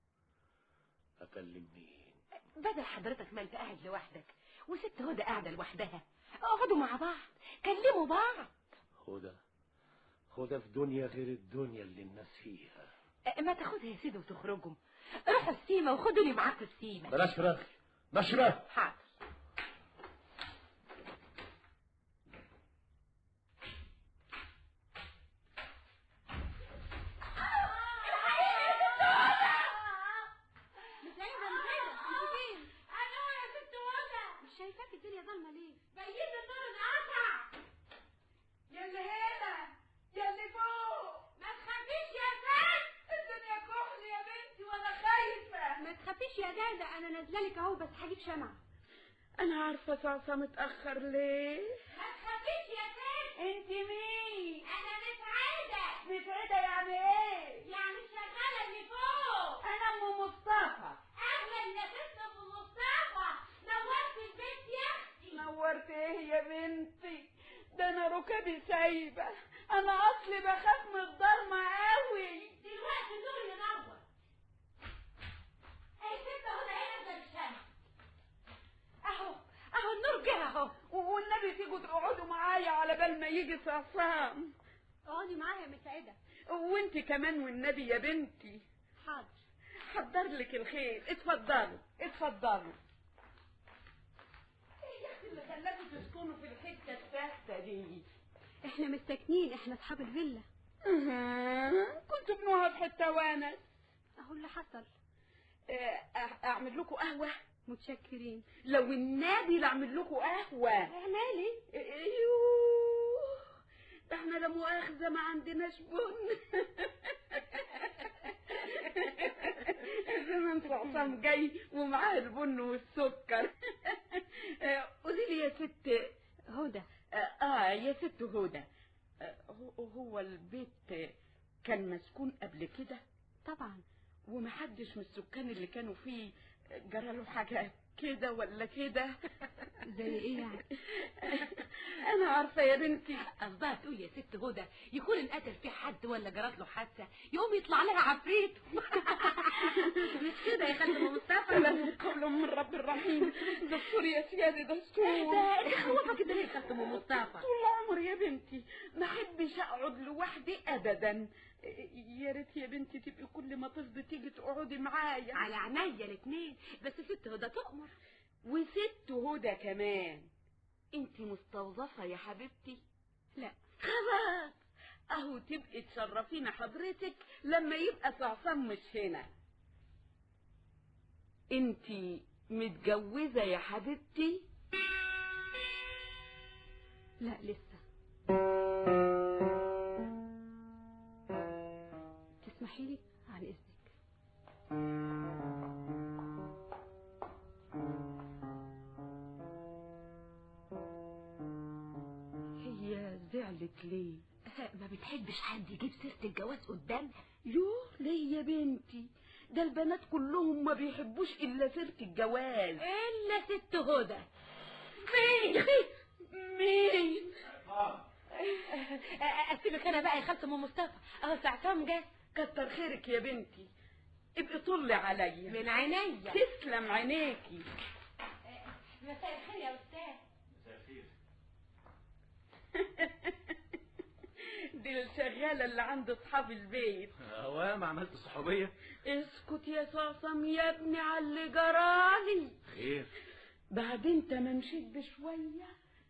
اكلم مين؟ بدل حضرتك ما انت قاعد لوحدك وست هدى قاعده لوحدها، اقعدوا مع بعض كلموا بعض. هدى في دنيا غير الدنيا اللي الناس فيها. ما تاخدها يا سيدي وتخرجوا، روحوا السيما وخدوني معاكم السيما. بلاش رغي مشرة. حاضر. شايفاك الدنيا ظلمه ليه؟ بيت النور انقطع. يا اللي هنا يا اللي فوق، ما تخافيش يا ست، الدنيا كحل يا بنتي وانا خايفه. ما تخافيش يا دادا، انا نازله لك اهو، بس هجيب شمعة. انا عارفه صعصه متاخر ليه. ما تخافيش يا ست. انت مين؟ انا مسعده. مسعده يعني ايه؟ يعني الشغاله اللي فوق. انا ام مصطفى. اهلا يا ست ام مصطفى، نورت البيت يا اختي. نورت ايه يا بنتي؟ ده انا ركبي سايبه، انا اصلي بخاف من الضلمه قوي. دلوقتي النور ينور. ايه ست هدى هنا الشمس. اهو النور جه اهو. والنبي تيجوا تقعدوا معايا على بال ما يجي صعصام. اقعدي معايا يا مسعده. وانت كمان والنبي يا بنتي. حاضر. حضر لك الخير، اتفضلوا اتفضلوا. ايه يا اختي اللي خلاكوا تسكنوا في الحته التالتة دي؟ احنا مستكنين، احنا اصحاب الفيلا. كنتوا بنوها في حته ونس. اهو اللي حصل. اعمل لكم قهوه؟ متشكرين. لو النبي لاعمل لكم قهوه. مالي؟ ايوه ده احنا لا مؤاخذه ما عندناش بن. زمان صعصام جاي ومعاه البن والسكر. قولي لي يا ست هدى. يا ست هدى، هو البيت كان مسكون قبل كده؟ طبعا. ومحدش من السكان اللي كانوا فيه جراله حاجه كده ولا كده؟ زي ايه يعني؟ انا عارفه يا بنتي. قصدها تقول يا ست هدى يكون انقتل فيه حد ولا جرت له حادثه يقوم يطلع لها عفريت. مش كده يا خالة مصطفى؟ سلام قول من رب الرحيم. دستور يا سيادي دستور. ده خوفك كده ليه يا خالة مصطفى؟ طول عمري يا بنتي ما احبش اقعد لوحدي ابدا. يا ريت يا بنتي تبقي كل ما تفضي تيجي تقعدي معايا. على عينيا الاثنين، بس ست هدى تؤمر. وست هدى كمان. انت مستوظفه يا حبيبتي؟ لا خلاص، اهو تبقي تشرفينا حضرتك لما يبقى صعصام مش هنا. انت متجوزه يا حبيبتي؟ لا لسه. تسمحي لي عن اذنك. هي زعلت ليه؟ ما بتحبش حد يجيب سيره الجواز قدامها. يوه ليه يا بنتي؟ ده البنات كلهم ما بيحبوش الا سيره الجواز الا ست هدى. مين؟ مين؟ اسيبك انا بقى يا خالة ام مصطفى، اهو ساعتهم جه. كتر خيرك يا بنتي، ابقي طلي عليا. من عينيا. تسلم عينيكي. مساء الخير يا استاذ. مساء الخير. دي الشغاله اللي عند اصحاب البيت. هو ما عملت صحوبيه؟ اسكت يا صاصم يا ابني على اللي جرالي. خير. بعد انت ما مشيت بشويه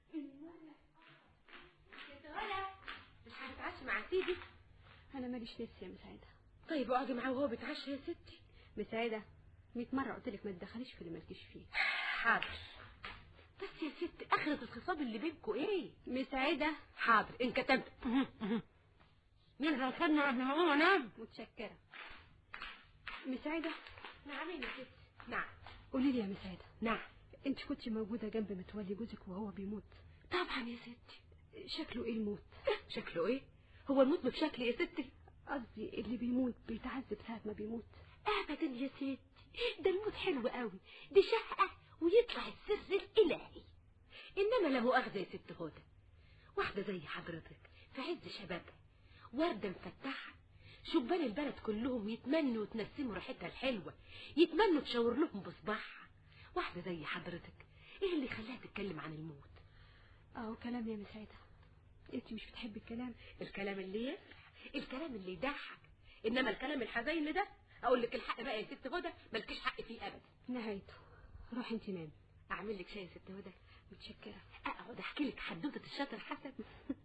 مش هتتعشى مع سيدي؟ انا ماليش نفس يا مسعده. طيب اقعدي معاه وهو بيتعشى يا ستي. مسعده 100 مرة قلت لك ما تدخليش في اللي مالكيش فيه. حاضر. بس يا ست اخرة الخصام اللي بينكوا ايه؟ مسعده. حاضر ان كتبت. مين هيخدنا قبل ما اقوم انام؟ متشكرة. مساعدة؟ نعم يا ست. نعم. قولي لي يا مساعدة. نعم. انت كنت موجودة جنب متولي جوزك وهو بيموت؟ طبعا يا ستي. شكله ايه الموت؟ شكله ايه؟ هو الموت بشكل يا ستي؟ قصدي اللي بيموت بيتعذب ساعة ما بيموت. ابدا يا ستي، ده الموت حلو قوي، دي شقة ويطلع السر الالهي. انما لا مؤاخذة يا ست هدى، واحدة زي حضرتك في عز شبابها، وردة مفتحة، شبان البلد كلهم يتمنوا وتنسموا ريحتها الحلوة، يتمنوا تشاور لهم بصباحها. واحدة زي حضرتك ايه اللي خلاها تتكلم عن الموت؟ اهو كلام يا مساعدة. انت مش بتحبي الكلام؟ الكلام اللي يفرح، الكلام اللي يضحك، انما الكلام الحزين ده اقول لك الحق بقى يا ست هدى مالكيش حق فيه ابدا. نهايته. روحي انت نامي. اعمل لك شاي يا ست هدى؟ متشكرة. اقعد احكي لك حدوته الشاطر حسن.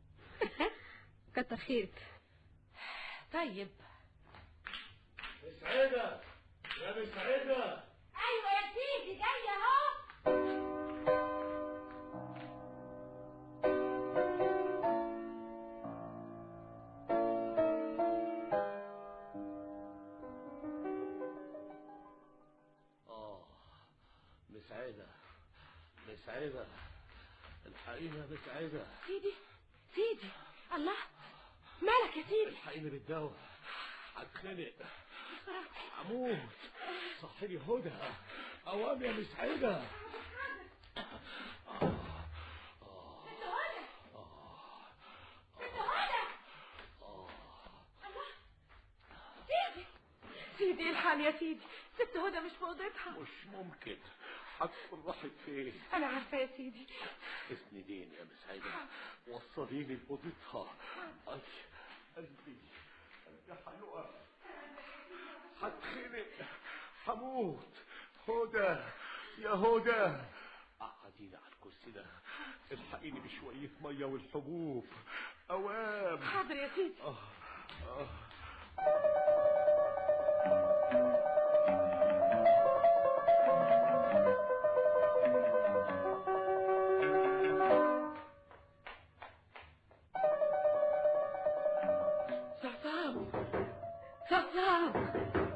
كتر خيرك. طيب. مسعدة يا مسعدة. ايوه يا سيدي جايه اهو. مسعدة الحقيقة مسعدة. سيدي الله، مالك يا سيدي؟ الحقيقة بالدواء، هتخنق هموت. صحيني هدى، قوام يا مسعدة. سيدي الحال يا سيدي، ست هدى مش في اوضتها. مش ممكن، هتكون راحت فين؟ انا عارفه يا سيدي. اسنديني يا مسعدة، وصليني لأوضتها. اي قلبي هيقع، هتخنق، هموت. هدى يا هدى، قعديني على الكرسي ده، الحقيني بشوية مية والحبوب. اوام. حاضر يا سيدي. صفام.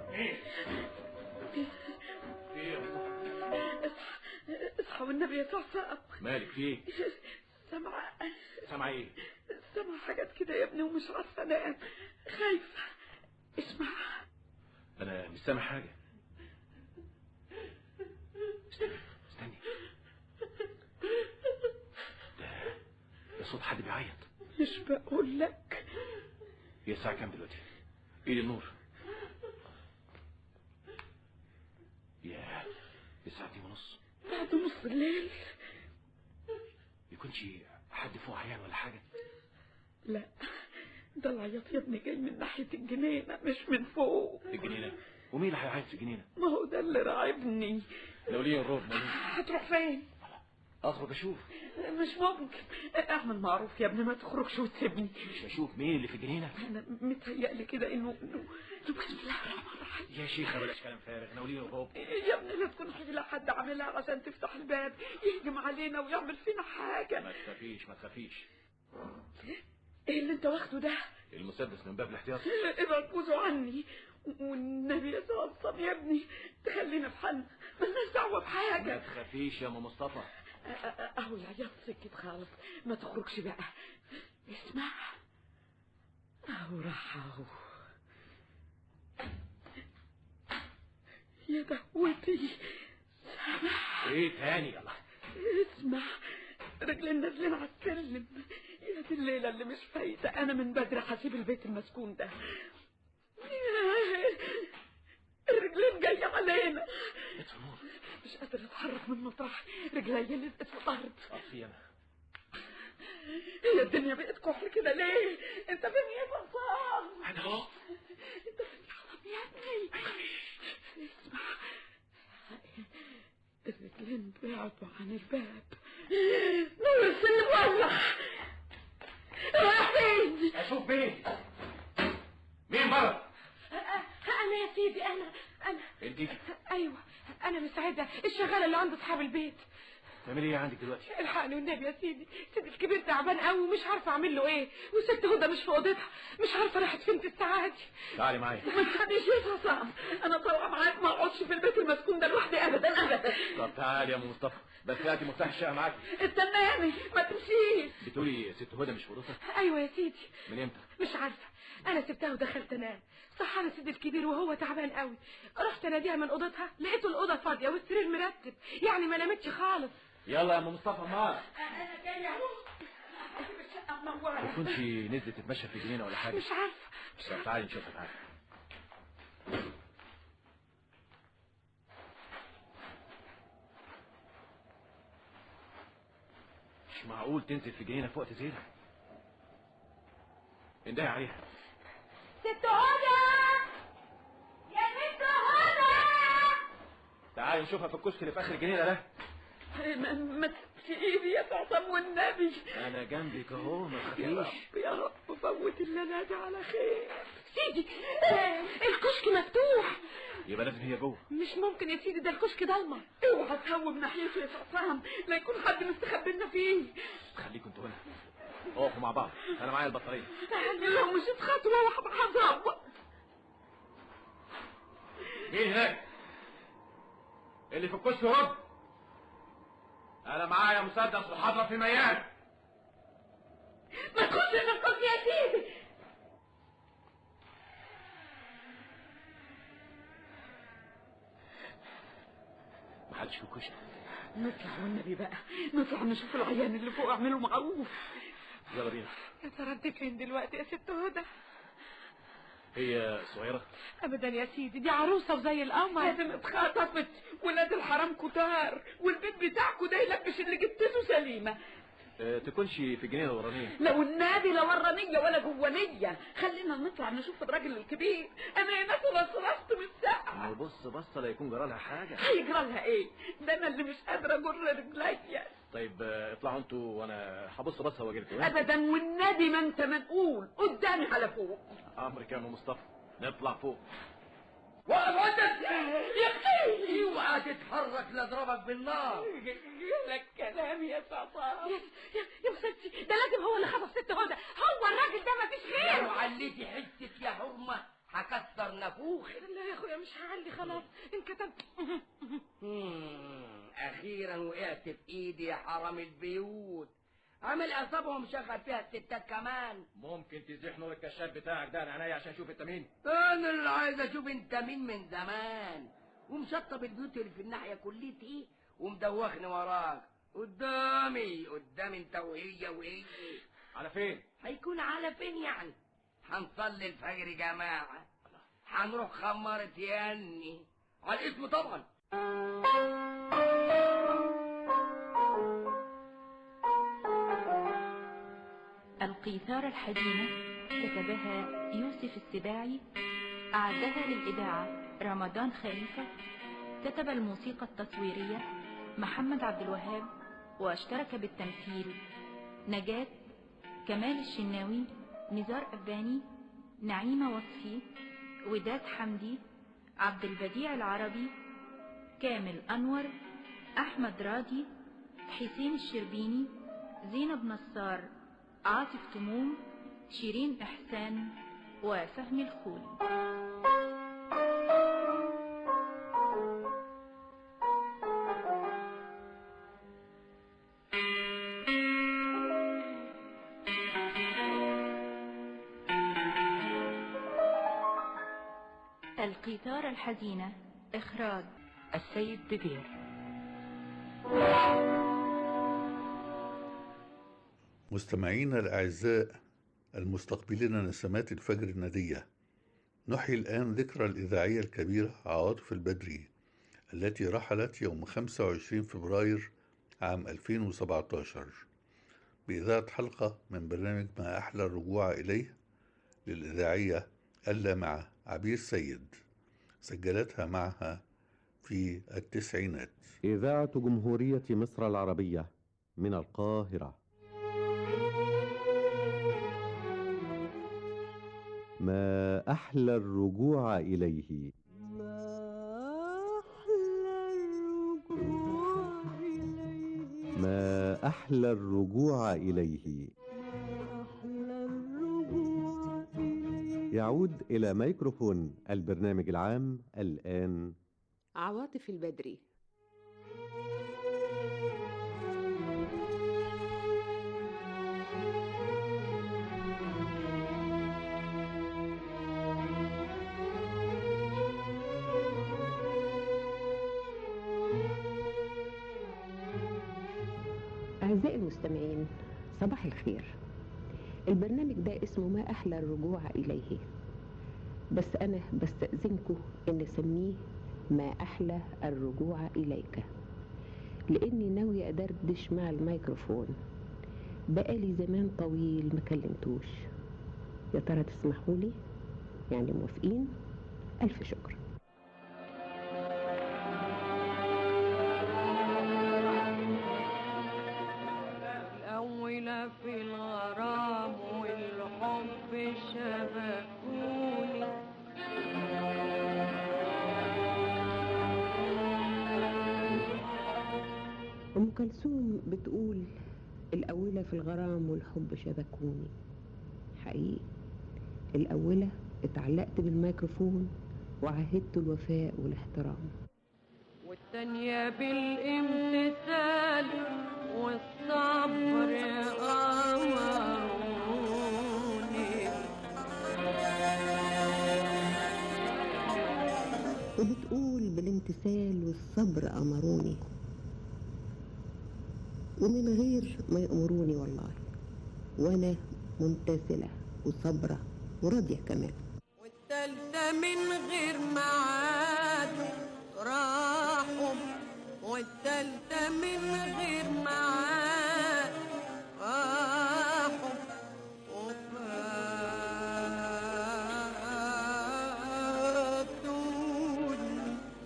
اصحى والنبي يا صفام. مالك فيه؟ سامعة ايه؟ سامعة حاجات كده يا ابني ومش عارفة انام، خايفة. اسمع. انا مش سامع حاجة. استني. ده صوت حد بيعيط. مش بقول لك. هي الساعة كام دلوقتي؟ ايه النور؟ ياه، الساعة 2:30. بعد نص الليل. يكونش حد فوق عيان ولا حاجة؟ لا، ده العياط يا ابني جاي من ناحية الجنينة مش من فوق. الجنينة؟ ومين اللي هيعيط في الجنينة؟ ما هو ده اللي راعبني. لو ليه الرعب هتروح فين؟ اخرج اشوف. مش ممكن، اعمل معروف يا ابني، ما تخرجش وتسيبني. مش بشوف مين اللي في الجنينة؟ انا متهيألي كده انه بسم الله الرحمن الرحيم. يا شيخة بلاش كلام فارغ، ناوليه الرعب. يا ابني لا تكون حيلة حد عاملها عشان تفتح الباب يهجم علينا ويعمل فينا حاجة. ما تخافيش ما تخافيش. ايه اللي انت واخده ده؟ المسدس من باب الاحتياط. ركزوا عني والنبي يا صاصم يا ابني، تخلينا في حالنا، مالناش دعوة بحاجة. ما تخافيش يا ام مصطفى. اهو العياط سكت خالص، ما تخرجش بقى. اسمع، اهو راح اهو. يا دهوتي، سامع؟ ايه تاني؟ يلا اسمع، رجلين نازلين على السلم. يا دي الليلة اللي مش فايتة، انا من بدري هسيب البيت المسكون ده. الرجلين جاية علينا، مش قادر اتحرك من مطرح، رجلي لزقت في الارض. اطفي انا. هي الدنيا بقت كحل كده ليه؟ انت فين يا بصام؟ انا اهو. انت فين يا حرام يا ابني؟ اسمع، الرجلين بعدوا عن الباب. نور السن ولع. رايح فين؟ اشوف مين؟ مين بره؟ انا يا سيدي، انا انت؟ ايوه انا مسعدة، الشغالة اللي عند اصحاب البيت. تعملي ايه عندك دلوقتي؟ الحقني والنبي يا سيدي الكبير تعبان قوي ومش عارفه اعمل له ايه، وست هدى مش في اوضتها، مش عارفه راحت فين في الساعه دي. تعالي معايا. ما تخليش يا صعب، انا طالعه معاك، ما اقعدش في البيت المسكون ده لوحدي ابدا ابدا. طب تعالي يا ام مصطفى، بس هاتي مفتاح الشقه معاكي. استناني ما تمشيش. بتقولي ست هدى مش في اوضتها؟ ايوه يا سيدي. من امتى؟ مش عارفه، انا سبتها ودخلت انام، صح انا سيدي الكبير وهو تعبان قوي، رحت اناديها من اوضتها لقيته الاوضه فاضيه والسرير مرتب، يعني ما نامتش خالص. يلا يا ام مصطفى معاك. انا جايه اهو. الشقه منوره. ما تكونش نزلت تتمشى في جنينه ولا حاجه؟ مش عارفه. طب تعالي نشوفها. تعالي. مش معقول تنزل في جنينه في وقت زي ده. اندهي عليها. ست هدى يا ست هدى. تعالي نشوفها في الكشك اللي في اخر الجنينه ده. ما في ايدي يا فاطمه والنبي. انا جنبك اهو ما تخافيش. يا رب فوت الليله دي على خير. سيدي الكشك مفتوح. يبقى لازم هي جوه. مش ممكن يا سيدي، ده الكشك ضلمه. اوعى تهوب ناحيته يا فطام، لا يكون حد مستخبي لنا فيه. خليكم انتوا هنا اقفوا مع بعض، انا معايا البطاريه. لو مشيت خطوه واحده هظبط. مين هناك؟ اللي في الكشك رد. انا معايا مسدس وحاضره في ميال. ما تخش في الكشك يا سيدي. محدش في الكشك. نطلع والنبي بقى، نطلع نشوف العيان اللي فوق، اعملوا معروف. يلا بينا. يا ترى انت فين دلوقتي يا ست هدى؟ هي صغيرة؟ ابدا يا سيدي، دي عروسه وزي القمر. لازم اتخطفت، ولاد الحرام كتار، والبيت بتاعكوا ده يلبش اللي جبتته سليمه. تكونش في الجنينه الورانيه. لو النادي لا ورانيه ولا جوانيه، خلينا نطلع نشوف الراجل الكبير. انا هناك وصرفت من الساعه. بص بصه لا يكون جرالها حاجه. هيجرى لها ايه؟ ده انا اللي مش قادره اجر رجليا. طيب اطلعوا انتوا وانا هبص بصه واجي لكم. ابدا والنادي ما انت منقول قدامي على فوق. امرك يا ام مصطفى، نطلع فوق. وقف يا اختي، اوعى تتحرك لاضربك بالنار. لك كلام يا صفا. يا مسدسي، ده لازم هو اللي خطف ست هدى، هو الراجل ده مفيش غيره. لو عليتي حتك يا حرمه هكسر نافوخك. لا يا اخويا مش هعلي خلاص، انكتبت. اخيرا وقعت في ايدي يا حرام البيوت. عامل اعصابه ومشغل فيها الستات كمان. ممكن تزيح نور الكشاف بتاعك ده انا عينيا عشان اشوف انت مين. انا اللي عايز اشوف انت مين من زمان، ومشطب البيوت اللي في الناحيه كلتي ومدوخني وراك. قدامي انت وهي. على فين؟ هيكون على فين يعني؟ هنصلي الفجر جماعه، هنروح خمارة ياني على الاسم طبعا. القيثارة الحزينة كتبها يوسف السباعي، أعدها للإذاعة رمضان خليفة، كتب الموسيقى التصويرية محمد عبد الوهاب، واشترك بالتمثيل نجاة، كمال الشناوي، نزار أباني، نعيمة وصفي، وداد حمدي، عبد البديع العربي، كامل أنور، أحمد راضي، حسين الشربيني، زينب نصار، عاطف تموم، شيرين إحسان، وفهمي الخولي. القيثارة الحزينة، إخراج السيد بدير. مستمعينا الأعزاء المستقبلين نسمات الفجر الندية، نحيي الآن ذكرى الإذاعية الكبيرة عواطف البدري التي رحلت يوم 25 فبراير عام 2017 بإذاعة حلقة من برنامج ما أحلى الرجوع إليه للإذاعية اللامعة عبير سيد، سجلتها معها في التسعينات. إذاعة جمهورية مصر العربية من القاهرة. ما أحلى الرجوع إليه. ما أحلى الرجوع إليه ما أحلى الرجوع إليه. يعود إلى ميكروفون البرنامج العام الآن عواطف البدري. أعزائي المستمعين، صباح الخير. البرنامج ده اسمه ما أحلى الرجوع إليه، بس أنا بستأذنكم إن أسميه ما أحلى الرجوع إليك، لأني ناوية أدردش مع الميكروفون. بقالي زمان طويل ما كلمتوش. يا ترى تسمحوا لي؟ يعني موافقين؟ ألف شكر. الأولى في الغرام والحب شبكوني، أم كلثوم بتقول الأولى في الغرام والحب شبكوني. حقيقي الأولى اتعلقت بالميكروفون وعهدت الوفاء والاحترام، والتانية بالامتثال والصبر أمروني، وبتقول بالامتثال والصبر أمروني، ومن غير ما يأمروني والله وأنا ممتثلة وصبرة وراضية كمان. والتالتة من غير ميعاد راحوا، والتالتة من غير ميعاد راحوا وفاتوني.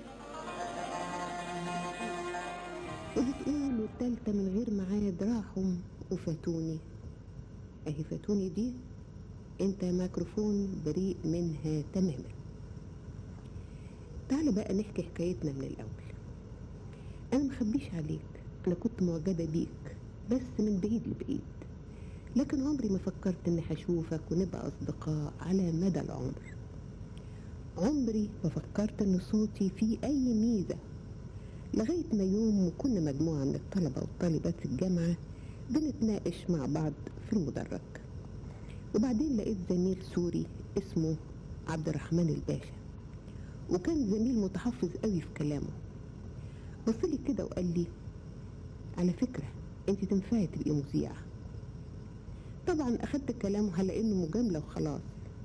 وبتقول والتالتة من غير ميعاد راحوا وفاتوني. اهي فاتوني دي انت يا ميكروفون بريء منها تماما. تعال بقى نحكي حكايتنا من الاول. انا مخبيش عليك، انا كنت معجبة بيك بس من بعيد لبعيد، لكن عمري ما فكرت اني هشوفك ونبقى اصدقاء على مدى العمر. عمري ما فكرت ان صوتي فيه اي ميزة، لغاية ما يوم كنا مجموعة من الطلبة والطالبات في الجامعة بنتناقش مع بعض في المدرج، وبعدين لقيت زميل سوري اسمه عبد الرحمن الباشا، وكان زميل متحفظ قوي في كلامه. بصلي كده وقال لي على فكرة انت تنفعي تبقي مذيعة. طبعا اخدت كلامه على انه مجاملة وخلاص.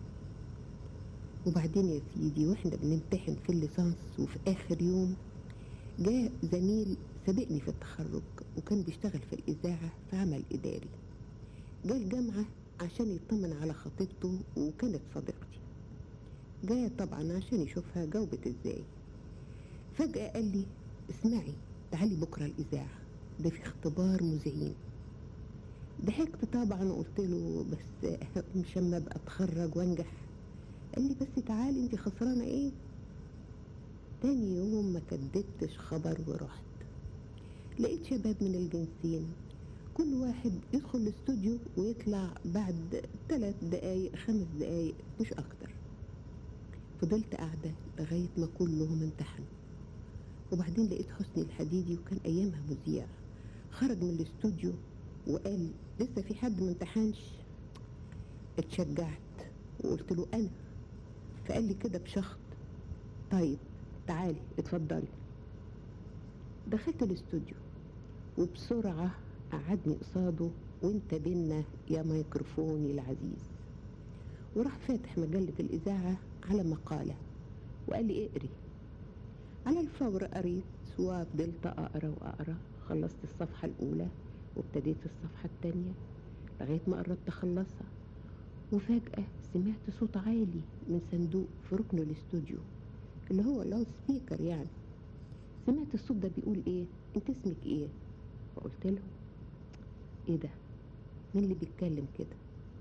وبعدين يا سيدي واحنا بنمتحن في الليسانس وفي اخر يوم جاء زميل سبقني في التخرج وكان بيشتغل في الإذاعة في عمل إداري، جاء الجامعة عشان يطمن على خطيبته وكانت صديقتي. جاء طبعا عشان يشوفها جاوبت ازاي. فجأة قال لي اسمعي تعالي بكرة الإذاعة، ده في اختبار مذيعين. ضحكت طبعا وقلت له بس مش اما ابقى اتخرج وانجح. قال لي بس تعالي انت خسرانة ايه؟ تاني يوم ما كدبتش خبر ورحت. لقيت شباب من الجنسين كل واحد يدخل الاستوديو ويطلع بعد 3 دقايق 5 دقايق مش اكتر. فضلت قاعدة لغاية ما كلهم امتحنوا، وبعدين لقيت حسني الحديدي وكان ايامها مذيع خرج من الاستوديو وقال لسه في حد ما امتحنش. اتشجعت وقلت له انا. فقال لي كده بشخط طيب تعالي اتفضلي. دخلت الاستوديو وبسرعة قعدني قصاده وانت بينا يا ميكروفوني العزيز، وراح فاتح مجلة الإذاعة على مقالة وقال لي اقري. على الفور قريت وفضلت أقرأ وأقرأ. خلصت الصفحة الأولى وابتديت الصفحة التانية لغاية ما قربت أخلصها، وفجأة سمعت صوت عالي من صندوق في ركن الاستوديو اللي هو لاود سبيكر يعني. سمعت الصوت ده بيقول ايه انت اسمك ايه؟ فقلت له ايه ده مين اللي بيتكلم كده؟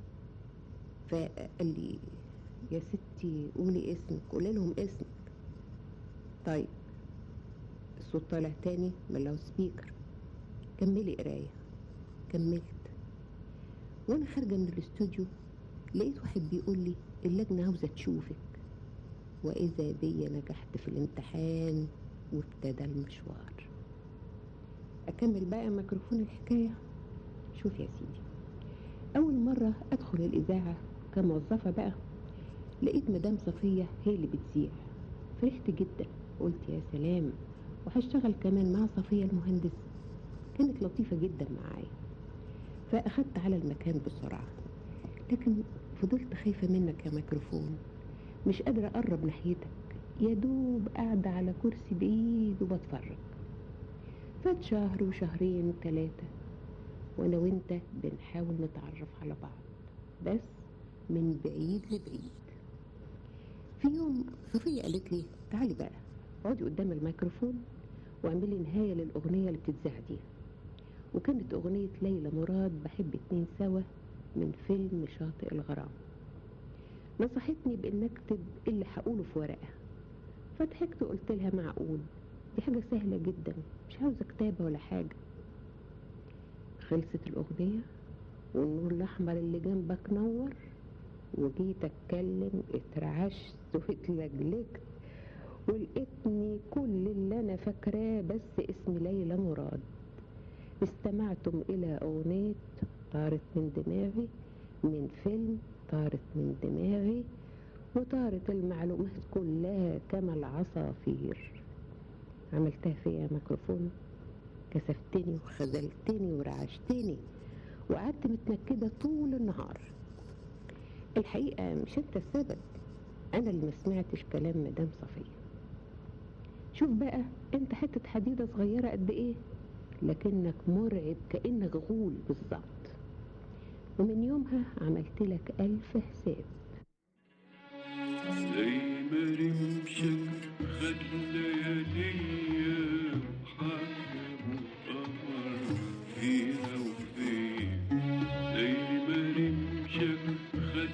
فقال لي يا ستي قولي اسمك. قولي لهم اسمك. طيب الصوت طالع تاني من لاود سبيكر كملي قراية. كملت. وانا خارجة من الاستوديو لقيت واحد بيقول لي اللجنة عاوزة تشوفك، واذا بي نجحت في الامتحان وابتدى المشوار. اكمل بقى ميكروفون الحكاية. شوف يا سيدي، اول مرة ادخل الاذاعة كموظفة بقى لقيت مدام صفية هي اللي بتذيع. فرحت جدا، قلت يا سلام، وهشتغل كمان مع صفية المهندس. كانت لطيفة جدا معايا، فأخدت على المكان بسرعة. لكن فضلت خايفة منك يا ميكروفون، مش قادرة أقرب ناحيتك، يا دوب قاعدة على كرسي بعيد وبتفرج. فات شهر وشهرين وثلاثة وأنا وإنت بنحاول نتعرف على بعض، بس من بعيد لبعيد. في يوم صفية قالت لي تعالي بقى اقعدي قدام الميكروفون واعملي نهاية للأغنية اللي بتتذاع دي. وكانت أغنية ليلى مراد بحب اتنين سوا من فيلم شاطئ الغرام. نصحتني بأن أكتب اللي هقوله في ورقة، فضحكت وقلت لها معقول، دي حاجة سهلة جدا، مش عاوزة كتابة ولا حاجة. خلصت الأغنية والنور الأحمر اللي جنبك نور، وجيت أتكلم اترعشت واتلجلجت ولقيتني كل اللي أنا فاكراه بس اسم ليلى مراد. استمعتم إلى أغنية طارت من دماغي من فيلم طارت من دماغي، وطارت المعلومات كلها كما العصافير. عملتها فيا ميكروفون، كسفتني وخذلتني ورعشتني وقعدت متنكدة طول النهار. الحقيقة مش انت السبب، انا اللي ما سمعتش كلام مدام صفية. شوف بقى انت حتة حديدة صغيرة قد ايه، لكنك مرعب كأنك غول بالظبط. ومن يومها عملت لك 1000 حساب. زي ما رمشك خد لياليا وحكم وقمر فيها وفين، زي ما رمشك خد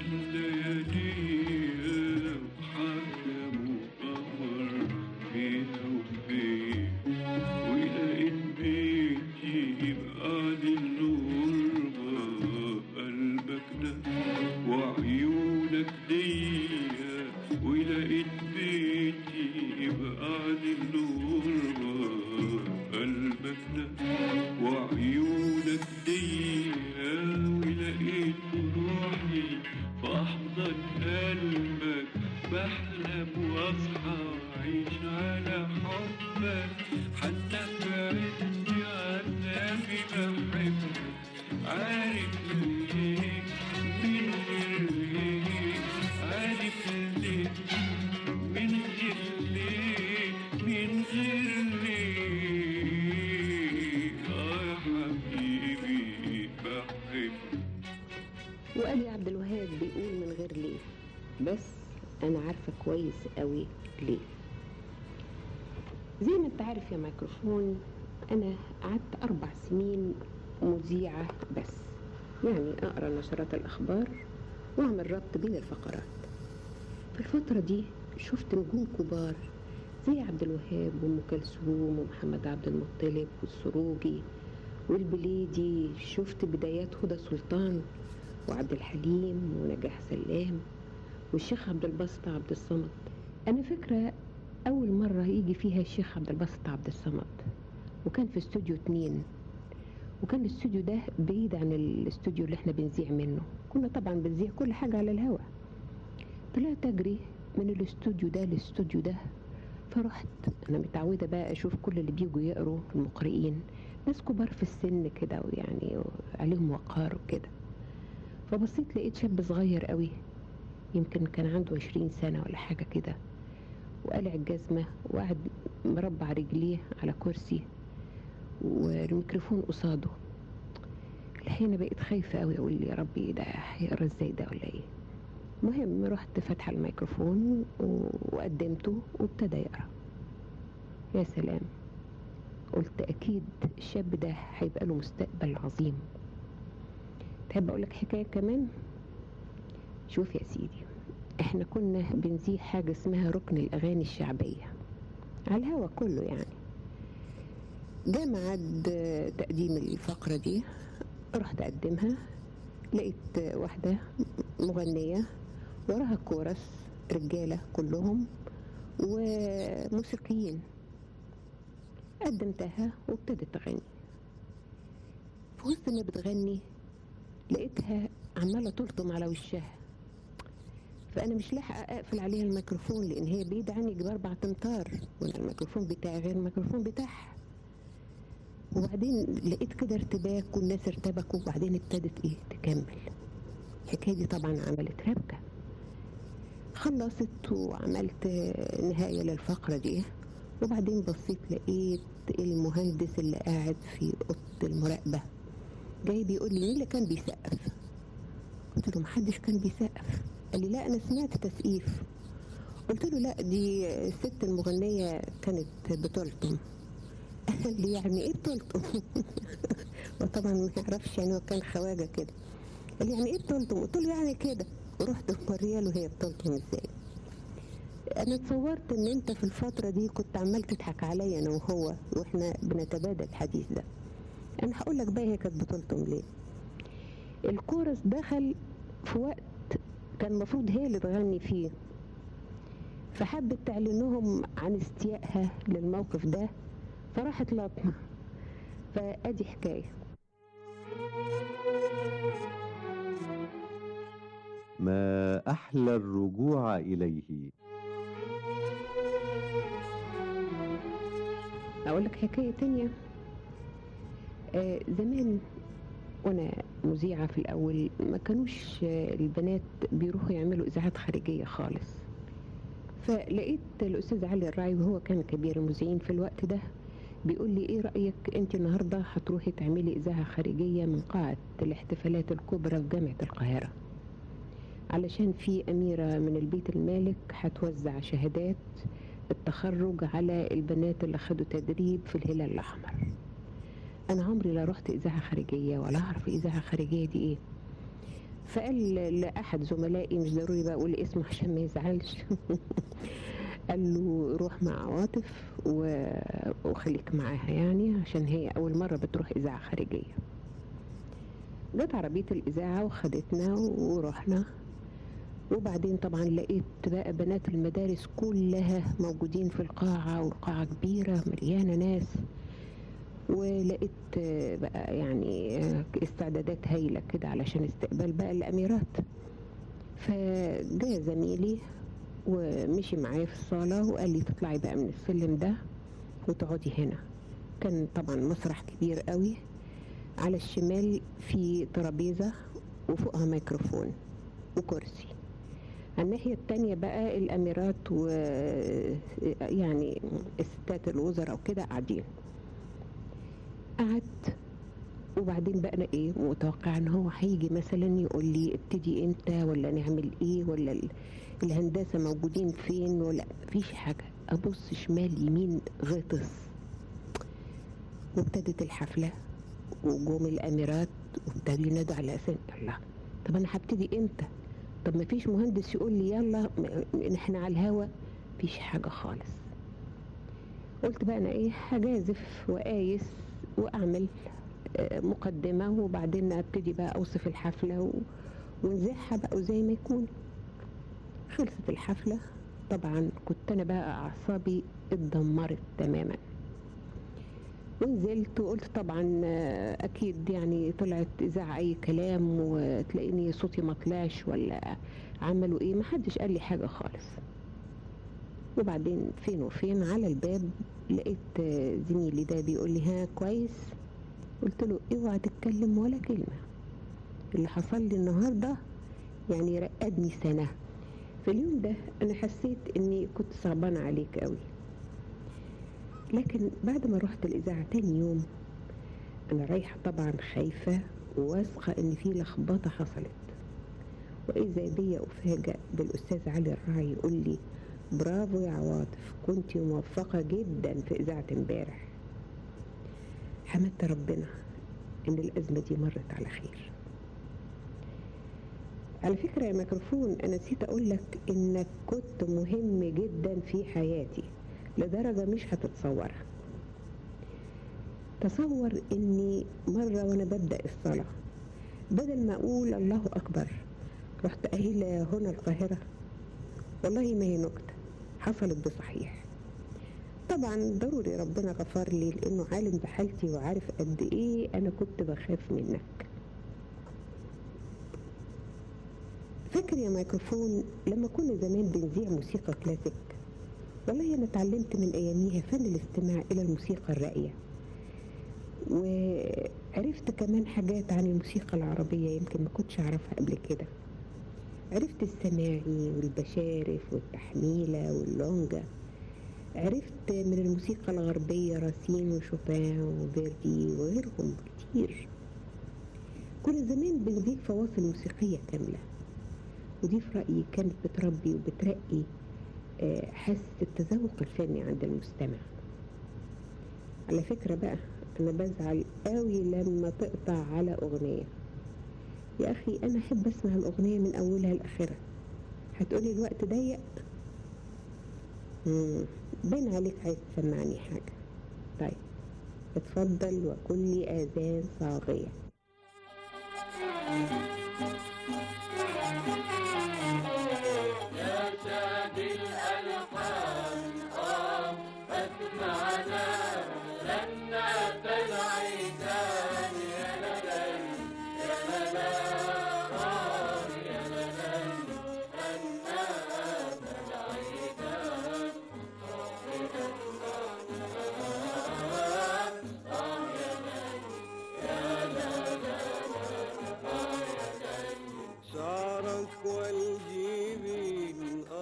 لياليا وحكم وقمر فيها وفين، ولقيت بيتي بعد الغربة قلبك ده وعيونك ديا، ولقيت بيتي بعد الغربة قلبك ده وعيونك ديا، ولقيت روحي في أحضن قلبك بحلم واصحى وأعيش على حبك، حتى بعدت عذابي بحبك. عارف ليه من غير ليه، عارف ليه من غير ليه، من غير ليه، يا حبيبي بحبك. وقالي عبد الوهاب بيقول من غير ليه، بس انا عارفة كويس قوي ليه. زي ما انت عارف يا ميكروفون، انا قعدت 4 سنين مذيعة بس، يعني اقرا نشرات الاخبار واعمل ربط بين الفقرات. في الفترة دي شفت نجوم كبار زي عبد الوهاب وام كلثوم ومحمد عبد المطلب والسروجي والبليدي، شفت بدايات هدى سلطان وعبد الحليم ونجاح سلام والشيخ عبد الباسط عبد الصمد. انا فاكرة اول مرة يجي فيها الشيخ عبد الباسط عبد الصمد، وكان في استوديو 2، وكان الاستوديو ده بعيد عن الاستوديو اللي احنا بنذيع منه. كنا طبعا بنذيع كل حاجة على الهواء. طلعت اجري من الاستوديو ده للاستوديو ده، فرحت انا متعودة بقى اشوف كل اللي بيجوا يقروا المقرئين ناس كبار في السن كده، ويعني عليهم وقار وكده. فبصيت لقيت شاب صغير قوي، يمكن كان عنده 20 سنة ولا حاجة كده، وقلع الجزمة وقعد مربع رجليه على كرسي والميكروفون قصاده. الحين أنا بقيت خايفة قوي، اقول يا ربي ده هيقرا ازاي ده ولا ايه. المهم رحت فاتحة الميكروفون وقدمته وابتدى يقرا. يا سلام، قلت اكيد الشاب ده هيبقى له مستقبل عظيم. تحب اقولك حكاية كمان؟ شوف يا سيدي، احنا كنا بنذيع حاجة اسمها ركن الاغاني الشعبية على الهوا كله يعني. جاء ميعاد تقديم الفقرة دي، رحت أقدمها، لقيت واحدة مغنية وراها كورس رجالة كلهم وموسيقيين. قدمتها وابتدت تغني. في وسط ما بتغني لقيتها عمالة تلطم على وشها، فأنا مش لاحقة أقفل عليها الميكروفون لأن هي بعيدة عني ب4 أمتار، وأنا الميكروفون بتاعي غير الميكروفون بتاعها. وبعدين لقيت كده ارتباك والناس ارتبكوا، وبعدين ابتدت تكمل. الحكاية دي طبعا عملت ربكة. خلصت وعملت نهاية للفقرة دي، وبعدين بصيت لقيت المهندس اللي قاعد في أوضة المراقبة جاي بيقول لي مين اللي كان بيسقف؟ قلت له محدش كان بيسقف. قال لي لا أنا سمعت تسقيف. قلت له لا دي الست المغنية كانت بتلطم. قال لي يعني ايه بتلطم؟ وطبعا ما يعرفش يعني، هو كان خواجة كده. قال لي يعني ايه بتلطم؟ قلت له يعني كده، ورحت موريه له هي بتلطم ازاي. انا اتصورت ان انت في الفترة دي كنت عمال تضحك عليا انا وهو واحنا بنتبادل الحديث ده. انا هقول لك بقى هي كانت بتلطم ليه. الكورس دخل في وقت كان المفروض هي اللي تغني فيه، فحبت تعلنهم عن استيائها للموقف ده، فراحت لطمة. فادي حكاية. ما أحلى الرجوع إليه. أقول لك حكاية تانية. زمان وأنا مذيعة في الأول ما كانوش البنات بيروحوا يعملوا إذاعات خارجية خالص. فلقيت الأستاذ علي الراعي وهو كان كبير المذيعين في الوقت ده بيقول لي ايه رأيك انت النهاردة هتروحي تعملي إذاعة خارجية من قاعة الاحتفالات الكبرى في جامعة القاهرة، علشان في أميرة من البيت المالك هتوزع شهادات التخرج على البنات اللي خدوا تدريب في الهلال الأحمر. أنا عمري لا رحت إذاعة خارجية ولا أعرف إذاعة خارجية دي إيه. فقال لأحد زملائي، مش ضروري بقى أقول اسمه عشان ما يزعلش، قال له روح مع عواطف وخليك معاها يعني، عشان هي أول مرة بتروح إذاعة خارجية. جت عربية الإذاعة وخدتنا ورحنا، وبعدين طبعا لقيت بقى بنات المدارس كلها موجودين في القاعة، والقاعة كبيرة مليانة ناس، ولقيت بقى يعني استعدادات هايلة كده علشان استقبال بقى الأميرات. فجاء زميلي ومشي معايا في الصالة وقال لي تطلعي بقى من السلم ده وتقعدي هنا. كان طبعا مسرح كبير قوي، على الشمال في ترابيزة وفوقها ميكروفون وكرسي، على الناحية التانية بقى الأميرات ويعني الستات الوزراء وكده قاعدين. قعدت وبعدين بقى أنا إيه متوقع إن هو هيجي مثلا يقول لي ابتدي إمتى ولا نعمل إيه ولا الهندسة موجودين فين ولا مفيش حاجة. أبص شمال يمين غطس، وابتدت الحفلة وجوم الأميرات وابتدوا ينادوا على أساس الله، طب أنا هبتدي إمتى؟ طب مفيش مهندس يقول لي يلا إحنا على الهوا؟ مفيش حاجة خالص. قلت بقى أنا إيه هجازف وقايس وأعمل مقدمة وبعدين أبتدي بقى أوصف الحفلة ونزحها بقى وزي ما يكون. خلصت الحفلة طبعا كنت أنا بقى أعصابي اتدمرت تماما، ونزلت وقلت طبعا أكيد يعني طلعت إذاعة أي كلام وتلاقيني صوتي ما طلعش ولا عملوا إيه، محدش قال لي حاجة خالص. وبعدين فين وفين على الباب لقيت زميلي ده بيقول لي ها كويس؟ قلت له اوعى تتكلم ولا كلمة، اللي حصل لي النهاردة يعني رقدني سنة. في اليوم ده أنا حسيت إني كنت صعبانة عليك قوي. لكن بعد ما رحت الإذاعة تاني يوم أنا رايحة طبعا خايفة وواثقة إن في لخبطة حصلت، وإذا بي أفاجأ بالأستاذ علي الراعي يقول لي برافو يا عواطف، كنت موفقة جدا في إذاعة امبارح. حمدت ربنا إن الأزمة دي مرت على خير. على فكرة يا ميكروفون أنا نسيت أقول لك إنك كنت مهم جدا في حياتي لدرجة مش هتتصورها. تصور اني مرة وانا ببدأ الصلاة بدل ما اقول الله اكبر رحت قايلة هنا القاهرة. والله ما هي نكتة، حصلت بصحيح. طبعا ضروري ربنا غفر لي لانه عالم بحالتي وعارف قد ايه انا كنت بخاف منك. فاكر يا ميكروفون لما كنا زمان بنذيع موسيقى كلاسيك؟ والله انا اتعلمت من اياميها فن الاستماع الى الموسيقى الراقية، وعرفت كمان حاجات عن الموسيقى العربية يمكن ما كنتش اعرفها قبل كده. عرفت السماعي والبشارف والتحميلة واللونجا. عرفت من الموسيقى الغربية راسين وشوبان وفيردي وغيرهم كتير. كنا زمان بنضيف فواصل موسيقية كاملة، ودي في رأيي كانت بتربي وبترقي حاسة التذوق الفني عند المستمع. على فكرة بقى أنا بزعل قوي لما تقطع على أغنية. يا أخي أنا أحب أسمع الأغنية من أولها لآخرها. هتقولي الوقت ضيق؟ باين عليك عايز تسمعني حاجة. طيب اتفضل وكل آذان صاغية. يا شادي الألحان أسمعنا رنة العيدان يا للي يا للا يا للي رنة العيدان شعرك والجبين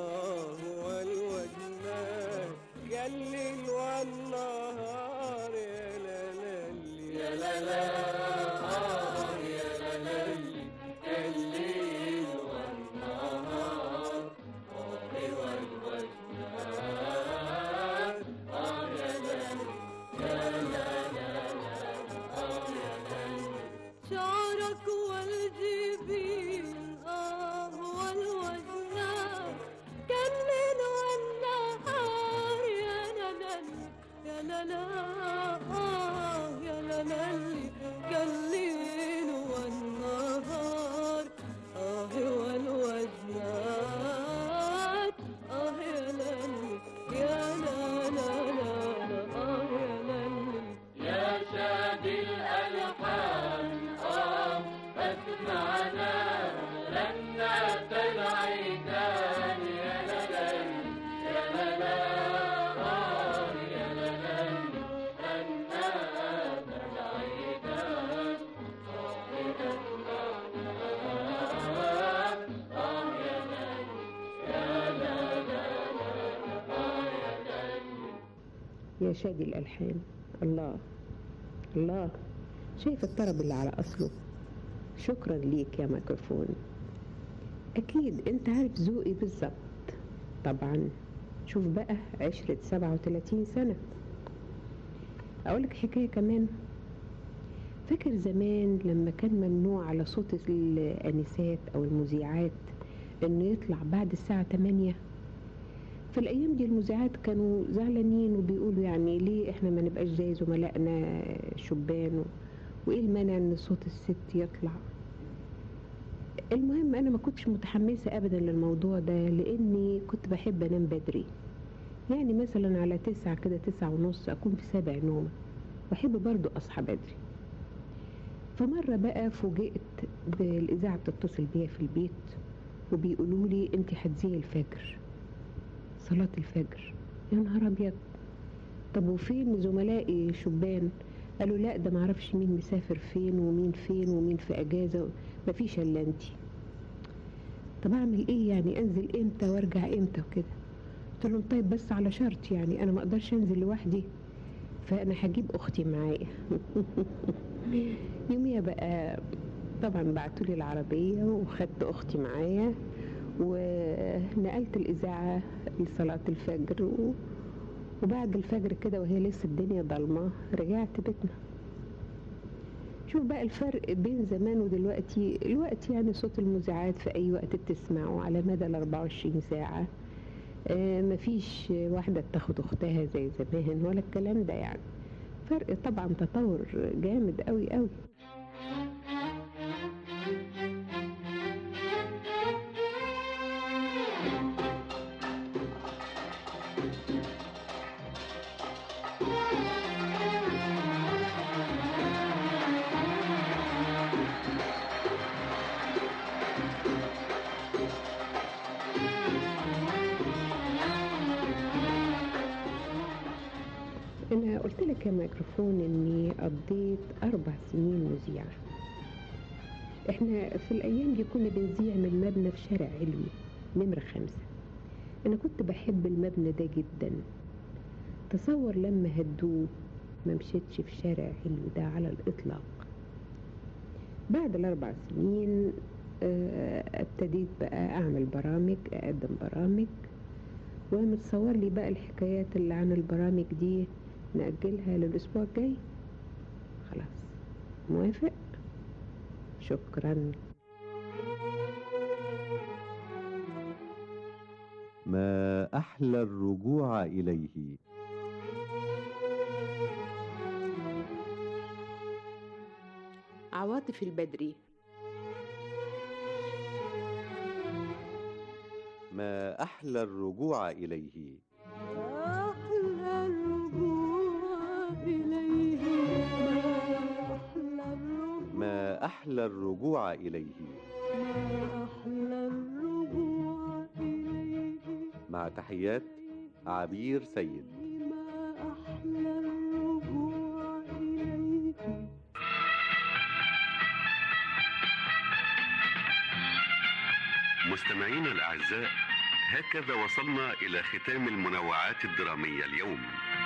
والوجنان يالليل والنهار يا لالي يا للا يا للي الليل والنهار والوجدان يا للي يا للا يا للي شعرك والجبين والوجنان كالليل والنهار يا لالي يا لالا يا لالي كالليل والنهار والوجنان يا لالي يا لالا يا لالي يا شادي الألحان أسمعنا رنة العيدان يا للي يا للا يا للي رنة العيدان يا شادي الألحان. الله الله، شايف الطرب اللي على أصله. شكرا ليك يا ميكروفون. أكيد أنت عارف ذوقي بالظبط. طبعا شوف بقى عشرة 37 سنة. أقولك حكاية كمان. فاكر زمان لما كان ممنوع على صوت الآنسات أو المذيعات إنه يطلع بعد الساعة 8؟ في الأيام دي المذيعات كانوا زعلانين وبيقولوا يعني ليه إحنا ما نبقاش زي زملائنا شبان وإيه المانع إن صوت الست يطلع. المهم أنا ما كنتش متحمسة أبدا للموضوع ده لأني كنت بحب أنام بدري، يعني مثلا على 9 كده 9:30 أكون في 7 نومة، وأحب برضو أصحى بدري. فمرة بقى فوجئت بالإذاعة بتتصل بيا في البيت وبيقولوا لي أنت هتذيعي الفجر، صلاة الفجر. يا نهار أبيض، طب وفين زملائي شبان؟ قالوا لا ده معرفش مين مسافر فين ومين فين ومين في أجازة، مفيش إلا أنتي. طب أعمل إيه يعني؟ أنزل إمتى وأرجع إمتى وكده؟ قلت لهم طيب بس على شرط، يعني أنا ما أقدرش أنزل لوحدي، فأنا هجيب أختي معايا. يوميها بقى طبعا بعتولي العربية وخدت أختي معايا ونقلت الإذاعة لصلاة الفجر وبعد الفجر كده وهي لسه الدنيا ضلمة رجعت بيتنا. شوف بقى الفرق بين زمان ودلوقتي. الوقت يعني صوت المذيعات في أي وقت بتسمعه على مدى 24 ساعة. مفيش واحدة تاخد أختها زي زمان ولا الكلام ده يعني. فرق طبعا، تطور جامد قوي قوي. أنا قلت لك يا ميكروفون إني قضيت 4 سنين مذيعة. إحنا في الأيام دي كنا بنذيع من مبنى في شارع علوي نمرة 5. أنا كنت بحب المبنى ده جدا. تصور لما هدوه ما مشيتش في شارع علوي ده على الإطلاق. بعد ال4 سنين ابتديت بقى أعمل برامج، أقدم برامج، ومتصور لي بقى الحكايات اللي عن البرامج دي نأجلها للأسبوع الجاي. خلاص، موافق؟ شكرا. ما أحلى الرجوع إليه. عواطف البدري. ما أحلى الرجوع إليه. أحلى الرجوع إليه. ما أحلى الرجوع إليه. ما أحلى الرجوع إليه. مع تحيات عبير سيد. ما أحلى الرجوع إليه. مستمعينا الأعزاء، هكذا وصلنا إلى ختام المنوعات الدرامية اليوم.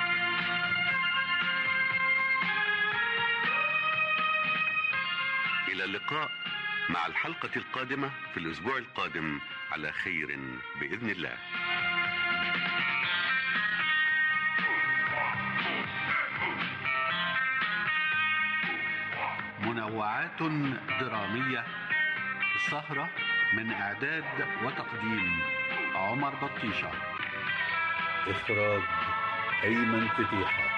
إلى اللقاء مع الحلقة القادمة في الأسبوع القادم على خير بإذن الله. منوعات درامية، السهرة من إعداد وتقديم عمر بطيشة، إخراج أيمن فتيحة.